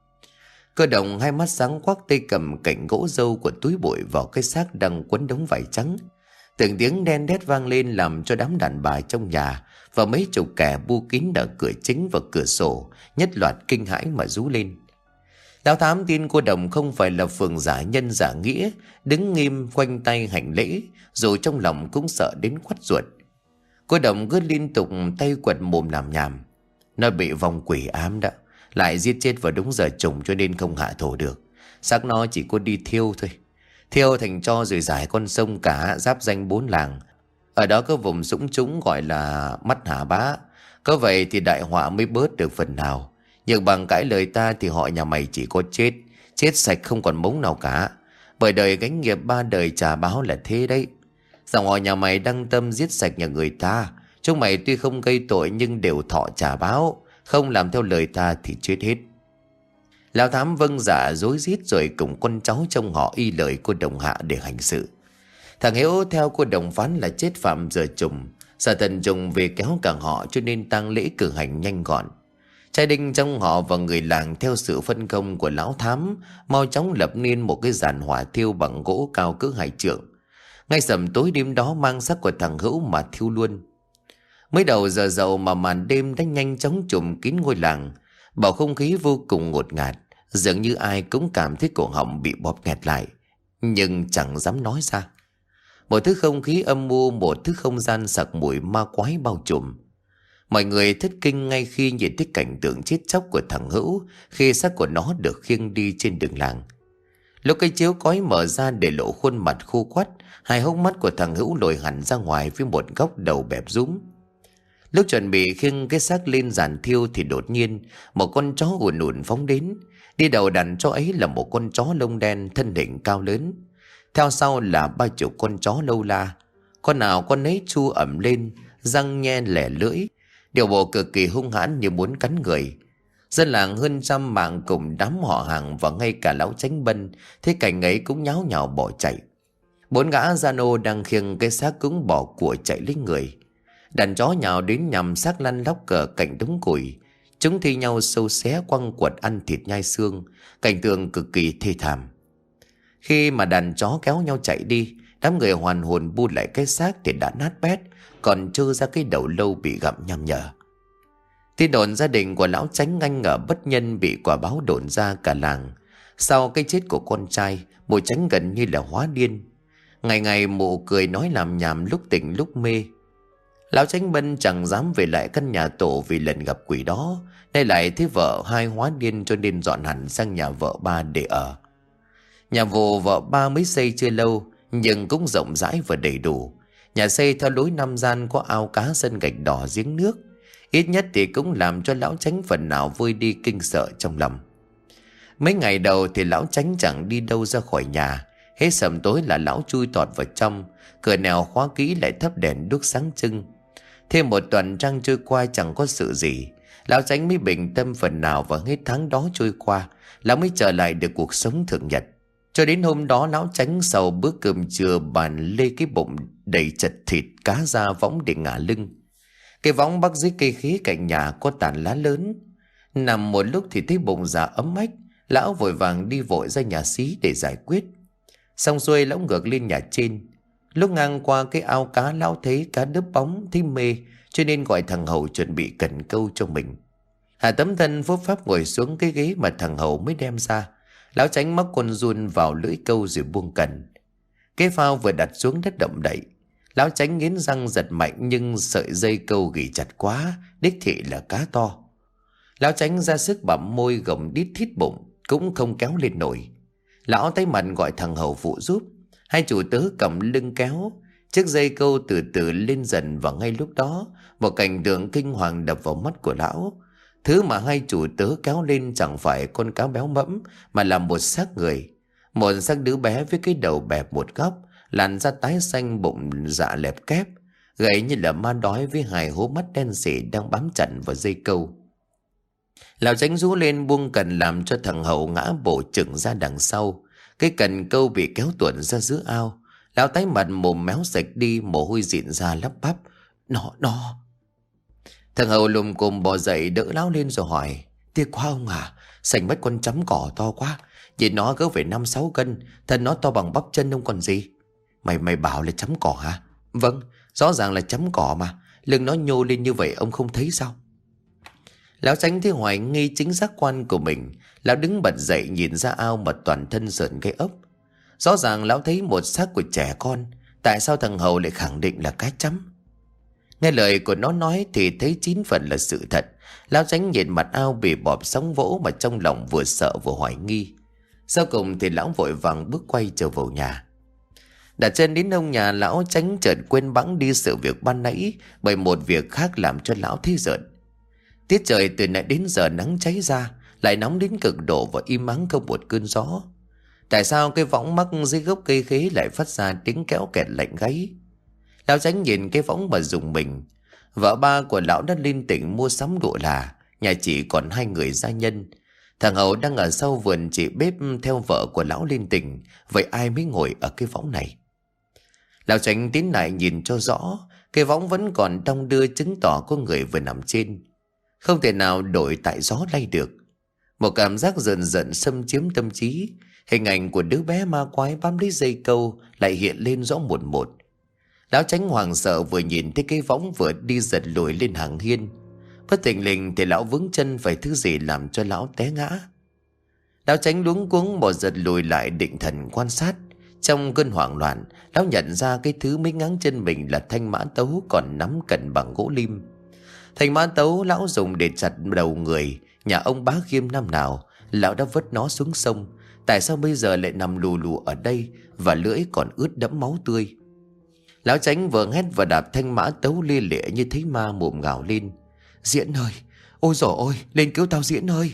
Cơ đồng hai mắt sáng quắc, tay cầm cành gỗ dâu của túi bụi vào cái xác đang quấn đống vải trắng. Từng tiếng đen đét vang lên làm cho đám đàn bà trong nhà và mấy chục kẻ bu kín ở cửa chính và cửa sổ nhất loạt kinh hãi mà rú lên. Lão Thám tin cô Đồng không phải là phường giả nhân giả nghĩa, đứng nghiêm khoanh tay hành lễ, dù trong lòng cũng sợ đến quắt ruột. Cô Đồng cứ liên tục tay quật mồm làm nhảm. Nó bị vong quỷ ám đó, lại giết chết vào đúng giờ trùng cho nên không hạ thổ được. Xác nó chỉ có đi thiêu thôi. Thiêu thành tro rồi giải con sông cả giáp danh bốn làng. Ở đó có vùng sũng trúng gọi là mắt Hà Bá. Có vậy thì đại họa mới bớt được phần nào. Nhưng bằng cãi lời ta thì họ nhà mày chỉ có chết, chết sạch không còn mống nào cả. Bởi đời gánh nghiệp ba đời trả báo là thế đấy. Dòng họ nhà mày đăng tâm giết sạch nhà người ta. Chúng mày tuy không gây tội nhưng đều thọ trả báo. Không làm theo lời ta thì chết hết. Lão Thám vâng dạ dối rít rồi cùng con cháu trong họ y lời cô Đồng hạ để hành sự. Thằng Hiếu theo cô Đồng phán là chết phạm giờ trùng. Sợ thần trùng về kéo cả họ cho nên tang lễ cử hành nhanh gọn. Trai đinh trong họ và người làng theo sự phân công của Lão Thám mau chóng lập nên một cái giàn hỏa thiêu bằng gỗ cao cỡ hai trượng. Ngay sầm tối đêm đó mang xác của thằng Hữu mà thiêu luôn. Mới đầu giờ dậu mà màn đêm đã nhanh chóng trùm kín ngôi làng. Bầu không khí vô cùng ngột ngạt, dường như ai cũng cảm thấy cổ họng bị bóp nghẹt lại, nhưng chẳng dám nói ra. Một thứ không khí âm mưu, một thứ không gian sặc mùi ma quái bao trùm. Mọi người thất kinh ngay khi nhìn thấy cảnh tượng chết chóc của thằng Hữu khi xác của nó được khiêng đi trên đường làng. Lúc cái chiếu cói mở ra để lộ khuôn mặt khô quắt, hai hốc mắt của thằng Hữu lồi hẳn ra ngoài với một góc đầu bẹp rúm. Lúc chuẩn bị khiêng cái xác lên giàn thiêu thì đột nhiên một con chó ùn ùn phóng đến. Đi đầu đàn chó ấy là một con chó lông đen thân hình cao lớn. Theo sau là ba chục con chó lâu la. Con nào con ấy chu ẩm lên, răng nhe lẻ lưỡi, điều bộ cực kỳ hung hãn như muốn cắn người. Dân làng hơn trăm mạng cùng đám họ hàng và ngay cả lão Chánh Bân thấy cảnh ấy cũng nháo nhào bỏ chạy. Bốn gã gian ô đang khiêng cái xác cũng bỏ của chạy lấy người. Đàn chó nhào đến nhằm xác lăn lóc cờ cạnh đống củi. Chúng thi nhau sâu xé quăng quật ăn thịt nhai xương, cảnh tượng cực kỳ thê thảm. Khi mà đàn chó kéo nhau chạy đi, đám người hoàn hồn bu lại cái xác thì đã nát bét, còn trơ ra cái đầu lâu bị gặm nham nhở. Tin đồn gia đình của lão Chánh Anh ở bất nhân bị quả báo đồn ra cả làng. Sau cái chết của con trai, mụ Chánh gần như là hóa điên. Ngày ngày mụ cười nói làm nhảm lúc tỉnh lúc mê. Lão Chánh Bân chẳng dám về lại căn nhà tổ vì lần gặp quỷ đó. Nay lại thấy vợ hai hóa điên cho nên dọn hẳn sang nhà vợ ba để ở. Nhà vụ vợ ba mới xây chưa lâu nhưng cũng rộng rãi và đầy đủ. Nhà xây theo lối năm gian, có ao cá sân gạch đỏ giếng nước. Ít nhất thì cũng làm cho lão Chánh phần nào vơi đi kinh sợ trong lòng. Mấy ngày đầu thì lão Chánh chẳng đi đâu ra khỏi nhà. Hết sầm tối là lão chui tọt vào trong, cửa nẻo khóa kỹ lại thắp đèn đuốc sáng trưng. Thêm một tuần trăng trôi qua chẳng có sự gì, lão Chánh mới bình tâm phần nào và hết tháng đó trôi qua, lão mới trở lại được cuộc sống thường nhật. Cho đến hôm đó lão Chánh sau bữa cơm trưa bàn lê cái bụng đầy chật thịt cá da võng để ngả lưng. Cái võng bắc dưới cây khế cạnh nhà có tàn lá lớn. Nằm một lúc thì thấy bụng dạ ấm ách, lão vội vàng đi vội ra nhà xí để giải quyết. Xong xuôi lão ngược lên nhà trên. Lúc ngang qua cái ao cá, lão thấy cá đớp bóng, thấy mê, cho nên gọi thằng Hậu chuẩn bị cần câu cho mình. Hạ tấm thân phốp pháp ngồi xuống cái ghế mà thằng Hậu mới đem ra. Lão Chánh móc con giun vào lưỡi câu rồi buông cần. Cái phao vừa đặt xuống đất động đậy. Lão Chánh nghiến răng giật mạnh nhưng sợi dây câu ghì chặt quá, đích thị là cá to. Lão Chánh ra sức bặm môi gồng đít thít bụng, cũng không kéo lên nổi. Lão tái mặt gọi thằng Hậu phụ giúp. Hai chủ tớ cầm lưng kéo, chiếc dây câu từ từ lên dần, và ngay lúc đó một cảnh tượng kinh hoàng đập vào mắt của lão. Thứ mà hai chủ tớ kéo lên chẳng phải con cá béo mẫm, mà là một xác người. Một xác đứa bé với cái đầu bẹp một góc, làn da tái xanh, bụng dạ lẹp kép, gầy như là ma đói với hai hố mắt đen sì đang bám chặt vào dây câu. Lão Chánh rú lên buông cần làm cho thằng Hậu ngã bổ chừng ra đằng sau. Cái cần câu bị kéo tuột ra giữa ao. Lão tái mặt mồm méo sạch đi, mồ hôi dịn ra lắp bắp. Nó, nó. Thằng Hậu lùm cùm bò dậy đỡ lão lên rồi hỏi. Tiếc quá ông à, sành mất con chấm cỏ to quá. Nhìn nó cỡ phải năm sáu cân, thân nó to bằng bắp chân ông còn gì. Mày mày bảo là chấm cỏ hả? Vâng, rõ ràng là chấm cỏ mà. Lưng nó nhô lên như vậy ông không thấy sao? Lão Chánh thấy hoài nghi chính giác quan của mình. Lão đứng bật dậy nhìn ra ao mà toàn thân sợn gai ốc. Rõ ràng lão thấy một xác của trẻ con. Tại sao thằng Hầu lại khẳng định là cái chấm? Nghe lời của nó nói thì thấy chín phần là sự thật. Lão Chánh nhìn mặt ao bị bọt sóng vỗ mà trong lòng vừa sợ vừa hoài nghi. Sau cùng thì lão vội vàng bước quay trở vào nhà. Đặt chân đến ông nhà, lão Chánh chợt quên bẵng đi sự việc ban nãy bởi một việc khác làm cho lão thấy giận. Tiết trời từ nãy đến giờ nắng cháy ra, lại nóng đến cực độ và im ắng không một cơn gió. Tại sao cái võng mắc dưới gốc cây khế lại phát ra tiếng kéo kẹt lạnh gáy? Lão Chánh nhìn cái võng mà rùng mình. Vợ ba của lão đã lên tỉnh mua sắm đồ là, nhà chỉ còn hai người gia nhân. Thằng Hậu đang ở sau vườn chỉ bếp theo vợ của lão lên tỉnh. Vậy ai mới ngồi ở cái võng này? Lão Chánh tiến lại nhìn cho rõ. Cái võng vẫn còn đong đưa, chứng tỏ có người vừa nằm trên. Không thể nào đổi tại gió lay được. Một cảm giác dần dần xâm chiếm tâm trí. Hình ảnh của đứa bé ma quái bám lấy dây câu lại hiện lên rõ một một. Lão Chánh hoảng sợ vừa nhìn thấy cái võng vừa đi giật lùi lên hàng hiên. Bất thình lình thì lão vướng chân phải thứ gì làm cho lão té ngã. Lão Chánh luống cuống bỏ giật lùi lại định thần quan sát. Trong cơn hoảng loạn, lão nhận ra cái thứ mới ngáng chân mình là thanh mã tấu còn nắm cẩn bằng gỗ lim. Thanh mã tấu lão dùng để chặt đầu người nhà ông Bá Khiêm năm nào. Lão đã vứt nó xuống sông. Tại sao bây giờ lại nằm lù lù ở đây và lưỡi còn ướt đẫm máu tươi? Lão Chánh vừa hét và đạp thanh mã tấu lia lịa như thấy ma, mồm gào lên: Diễn ơi! Ôi dồi ôi! Lên cứu tao Diễn ơi!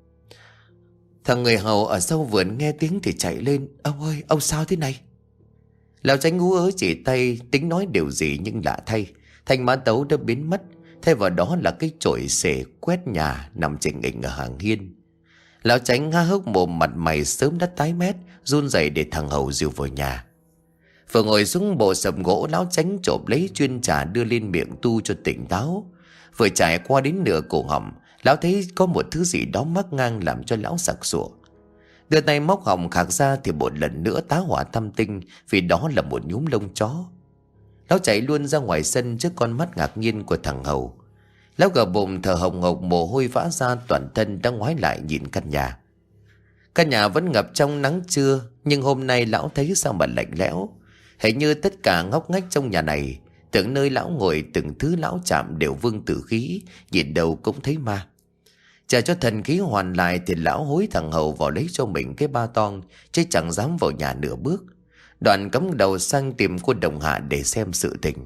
Thằng người hầu ở sau vườn nghe tiếng thì chạy lên: Ông ơi! Ông sao thế này? Lão Chánh ngú ớ chỉ tay tính nói điều gì, nhưng lạ thay, thanh mã tấu đã biến mất. Thay vào đó là cái chổi xể quét nhà nằm chình nghịch ở hàng hiên. Lão Chánh há hốc mồm, mặt mày sớm đã tái mét, run rẩy để thằng Hầu dìu vào nhà. Vừa ngồi xuống bộ sập gỗ, lão Chánh chộp lấy chuyên trà đưa lên miệng tu cho tỉnh táo. Vừa trải qua đến nửa cổ họng, lão thấy có một thứ gì đó mắc ngang làm cho lão sặc sụa. Đưa tay móc họng khạc ra thì một lần nữa tá hỏa tâm tinh, vì đó là một nhúm lông chó. Lão chạy luôn ra ngoài sân trước con mắt ngạc nhiên của thằng Hầu. Lão gờ bụng thở hồng hộc, mồ hôi vã ra toàn thân, đang ngoái lại nhìn căn nhà. Căn nhà vẫn ngập trong nắng trưa, nhưng hôm nay lão thấy sao mà lạnh lẽo. Hình như tất cả ngóc ngách trong nhà này, từng nơi lão ngồi, từng thứ lão chạm đều vương tử khí, nhìn đâu cũng thấy ma. Chờ cho thần khí hoàn lại thì lão hối thằng Hầu vào lấy cho mình cái ba toang, chứ chẳng dám vào nhà nửa bước. Đoạn cắm đầu sang tìm cô Đồng Hạ để xem sự tình.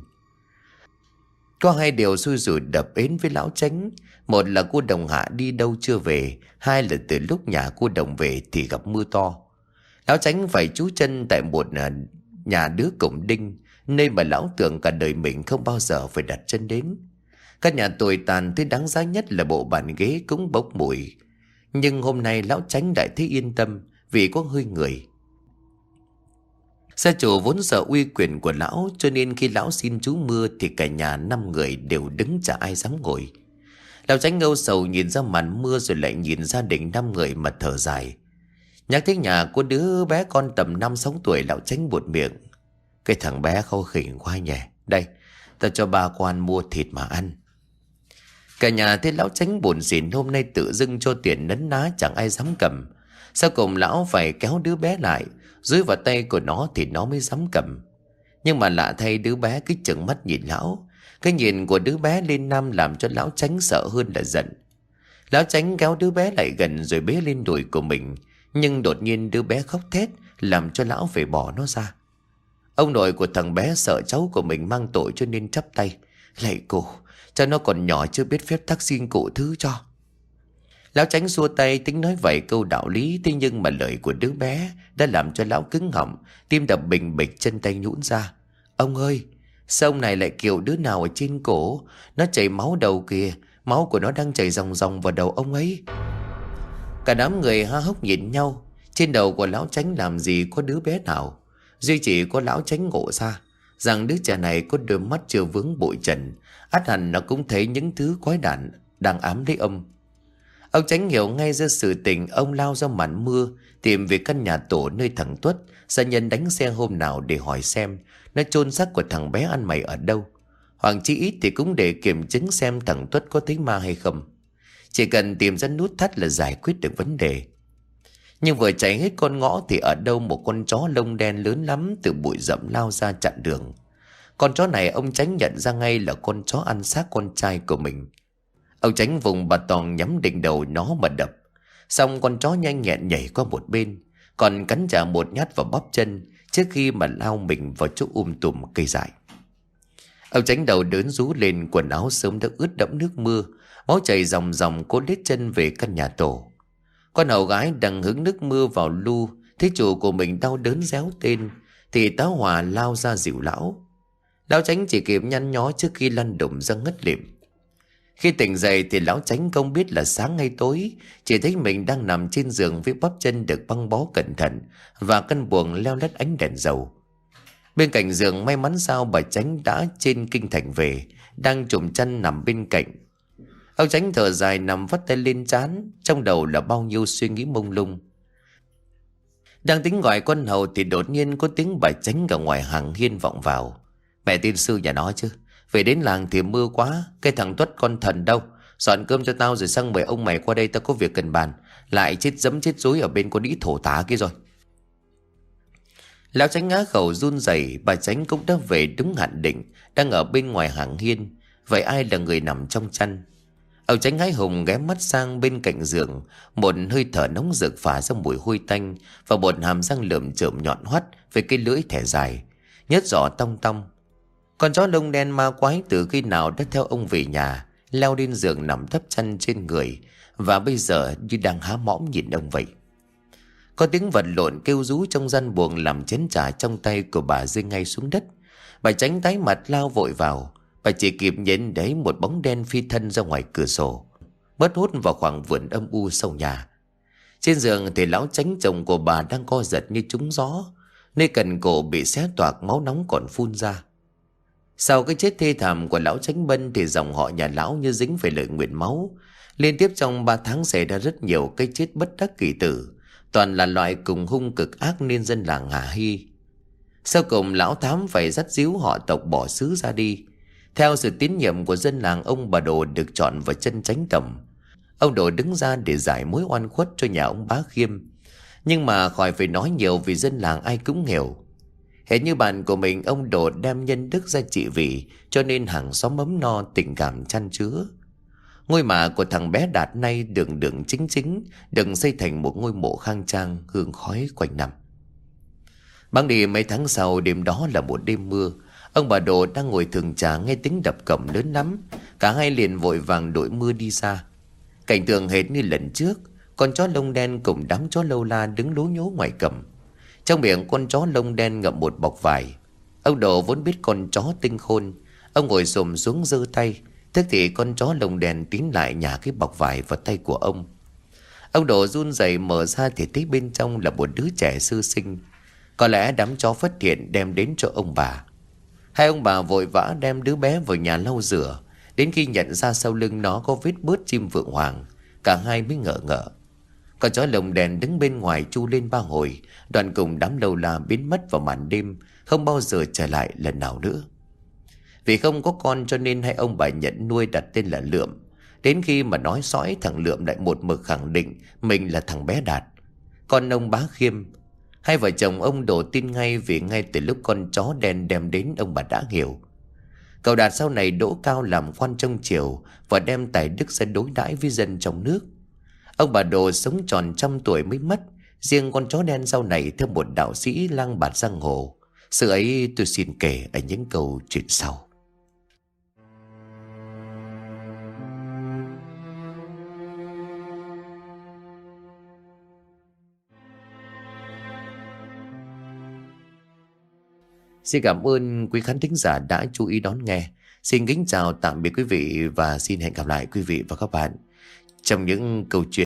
Có hai điều xui rủi đập đến với lão Chánh. Một là cô Đồng Hạ đi đâu chưa về. Hai là từ lúc nhà cô Đồng về thì gặp mưa to. Lão Chánh phải trú chân tại một nhà đứa cổng đinh, nơi mà lão tưởng cả đời mình không bao giờ phải đặt chân đến. Căn nhà tồi tàn, thứ đáng giá nhất là bộ bàn ghế cũng bốc mùi. Nhưng hôm nay lão Chánh lại thấy yên tâm, vì có hơi người. Gia chủ vốn sợ uy quyền của lão, cho nên khi lão xin trú mưa thì cả nhà năm người đều đứng, chả ai dám ngồi. Lão Chánh âu sầu nhìn ra màn mưa, rồi lại nhìn gia đình năm người mà thở dài. Nhắc tới nhà của đứa bé con tầm năm sáu tuổi, lão Chánh buột miệng: Cái thằng bé khâu khỉnh quá nhỉ. Đây, ta cho bà quan mua thịt mà ăn. Cả nhà thấy lão Chánh buồn xỉn, hôm nay tự dưng cho tiền nấn ná chẳng ai dám cầm. Sau cùng lão phải kéo đứa bé lại, dưới vào tay của nó thì nó mới dám cầm. Nhưng mà lạ thay, đứa bé cứ trừng mắt nhìn lão. Cái nhìn của đứa bé lên năm làm cho lão Chánh sợ hơn là giận. Lão Chánh kéo đứa bé lại gần rồi bế lên đùi của mình. Nhưng đột nhiên đứa bé khóc thét, làm cho lão phải bỏ nó ra. Ông nội của thằng bé sợ cháu của mình mang tội, cho nên chắp tay: Lạy cụ, cho nó còn nhỏ chưa biết phép tắc, xin cụ thứ cho. Lão Chánh xua tay tính nói vài câu đạo lý, thế nhưng mà lời của đứa bé đã làm cho lão cứng họng, tim đập bình bịch, chân tay nhũn ra. Ông ơi, sao ông này lại kiểu đứa nào ở trên cổ? Nó chảy máu đầu kìa, máu của nó đang chảy ròng ròng vào đầu ông ấy. Cả đám người há hốc nhìn nhau. Trên đầu của lão Chánh làm gì có đứa bé nào. Duy chỉ có lão Chánh ngộ ra rằng đứa trẻ này có đôi mắt chưa vướng bụi trần, ắt hẳn nó cũng thấy những thứ quái đản đang ám lấy ông. Ông Chánh hiểu ngay ra sự tình, ông lao ra màn mưa tìm về căn nhà tổ nơi thằng Tuất gia nhân đánh xe hôm nào để hỏi xem nó chôn xác của thằng bé ăn mày ở đâu, hoặc chỉ ít thì cũng để kiểm chứng xem thằng Tuất có thấy ma hay không. Chỉ cần tìm ra nút thắt là giải quyết được vấn đề. Nhưng vừa chạy hết con ngõ thì ở đâu một con chó lông đen lớn lắm từ bụi rậm lao ra chặn đường. Con chó này ông Chánh nhận ra ngay là con chó ăn xác con trai của mình. Ông Chánh vùng bà tòng nhắm đỉnh đầu nó mà đập. Xong con chó nhanh nhẹn nhảy qua một bên, còn cắn trả một nhát vào bắp chân trước khi mà lao mình vào chỗ um tùm cây dại. Ông Chánh đầu đớn rú lên, quần áo sớm đã ướt đẫm nước mưa, máu chảy ròng ròng cố lết chân về căn nhà tổ. Con hầu gái đang hứng nước mưa vào lu, thấy chủ của mình đau đớn réo tên thì tá hỏa lao ra dịu lão. Lão Chánh chỉ kịp nhăn nhó trước khi lăn đùng ra ngất lịm. Khi tỉnh dậy thì lão Chánh không biết là sáng hay tối, chỉ thấy mình đang nằm trên giường với bắp chân được băng bó cẩn thận và căn buồng leo lét ánh đèn dầu. Bên cạnh giường may mắn sao bà Chánh đã trên kinh thành về, đang trùm chăn nằm bên cạnh. Ông Chánh thở dài nằm vắt tay lên trán, trong đầu là bao nhiêu suy nghĩ mông lung. Đang tính gọi con hầu thì đột nhiên có tiếng bà Chánh ở ngoài hàng hiên vọng vào. Mẹ tin sư nhà nó chứ, về đến làng thì mưa quá, cái thằng Tuất con thần đâu, dọn cơm cho tao rồi sang mời ông mày qua đây, tao có việc cần bàn, lại chết dẫm chết dối ở bên con đĩ thổ tá kia rồi. Lão Chánh ngã khẩu run rẩy, bà Chánh cũng đã về đúng hạn định, đang ở bên ngoài hàng hiên. Vậy ai là người nằm trong chăn? Ông Chánh hái hùng ghé mắt sang bên cạnh giường, một hơi thở nóng rực phả ra mùi hôi tanh và một hàm răng lởm chởm nhọn hoắt với cái lưỡi thẻ dài, nhớt giỏ tong tong. Con chó lông đen ma quái từ khi nào đã theo ông về nhà, leo lên giường nằm thấp chăn trên người và bây giờ như đang há mõm nhìn ông vậy. Có tiếng vật lộn kêu rú trong gian buồng làm chén trà trong tay của bà rơi ngay xuống đất. Bà Chánh tái mặt lao vội vào. Bà chỉ kịp nhìn thấy một bóng đen phi thân ra ngoài cửa sổ, mất hút vào khoảng vườn âm u sau nhà. Trên giường thì lão Chánh chồng của bà đang co giật như trúng gió, nơi cần cổ bị xé toạc, máu nóng còn phun ra. Sau cái chết thê thảm của lão Chánh Bân thì dòng họ nhà lão như dính phải lợi nguyện máu. Liên tiếp trong ba tháng xảy ra rất nhiều cái chết bất đắc kỳ tử, toàn là loại cùng hung cực ác nên dân làng hả hy. Sau cùng lão Thám phải dắt díu họ tộc bỏ xứ ra đi. Theo sự tín nhiệm của dân làng, ông bà Đồ được chọn vào chân chánh tẩm. Ông Đồ đứng ra để giải mối oan khuất cho nhà ông Bá Khiêm. Nhưng mà khỏi phải nói nhiều vì dân làng ai cũng hiểu. Hễ như bạn của mình, ông Đồ đem nhân đức ra trị vì, cho nên hàng xóm ấm no tình cảm chan chứa. Ngôi mả của thằng bé Đạt nay đường đường chính chính, đừng xây thành một ngôi mộ khang trang hương khói quanh năm. Băng đi mấy tháng sau, đêm đó là một đêm mưa. Ông bà Đồ đang ngồi thường trà nghe tiếng đập cổng lớn lắm. Cả hai liền vội vàng đội mưa đi ra. Cảnh tượng hệt như lần trước, con chó lông đen cùng đám chó lâu la đứng lố nhố ngoài cổng. Trong miệng con chó lông đen ngậm một bọc vải. Ông Đồ vốn biết con chó tinh khôn, ông ngồi xổm xuống giơ tay. Tức thì con chó lông đen tín lại nhả cái bọc vải vào tay của ông. Ông Đồ run rẩy mở ra thì thấy bên trong là một đứa trẻ sơ sinh. Có lẽ đám chó phát hiện đem đến cho ông bà. Hai ông bà vội vã đem đứa bé vào nhà lau rửa. Đến khi nhận ra sau lưng nó có vết bớt chim vượng hoàng, cả hai mới ngỡ ngỡ. Con chó lông đen đứng bên ngoài chu lên ba hồi, đoạn cùng đám lâu la biến mất vào màn đêm, không bao giờ trở lại lần nào nữa. Vì không có con cho nên hai ông bà nhận nuôi đặt tên là Lượm. Đến khi mà nói sõi, thằng Lượm lại một mực khẳng định mình là thằng bé Đạt, con ông Bá Khiêm. Hai vợ chồng ông Đồ tin ngay, vì ngay từ lúc con chó đen đem đến ông bà đã hiểu. Cậu Đạt sau này đỗ cao làm quan trong triều và đem tài đức ra đối đãi với dân trong nước. Ông bà Đồ sống tròn trăm tuổi mới mất. Riêng con chó đen sau này theo một đạo sĩ lang bạt giang hồ. Sự ấy tôi xin kể ở những câu chuyện sau. Xin cảm ơn quý khán thính giả đã chú ý đón nghe. Xin kính chào tạm biệt quý vị và xin hẹn gặp lại quý vị và các bạn trong những câu chuyện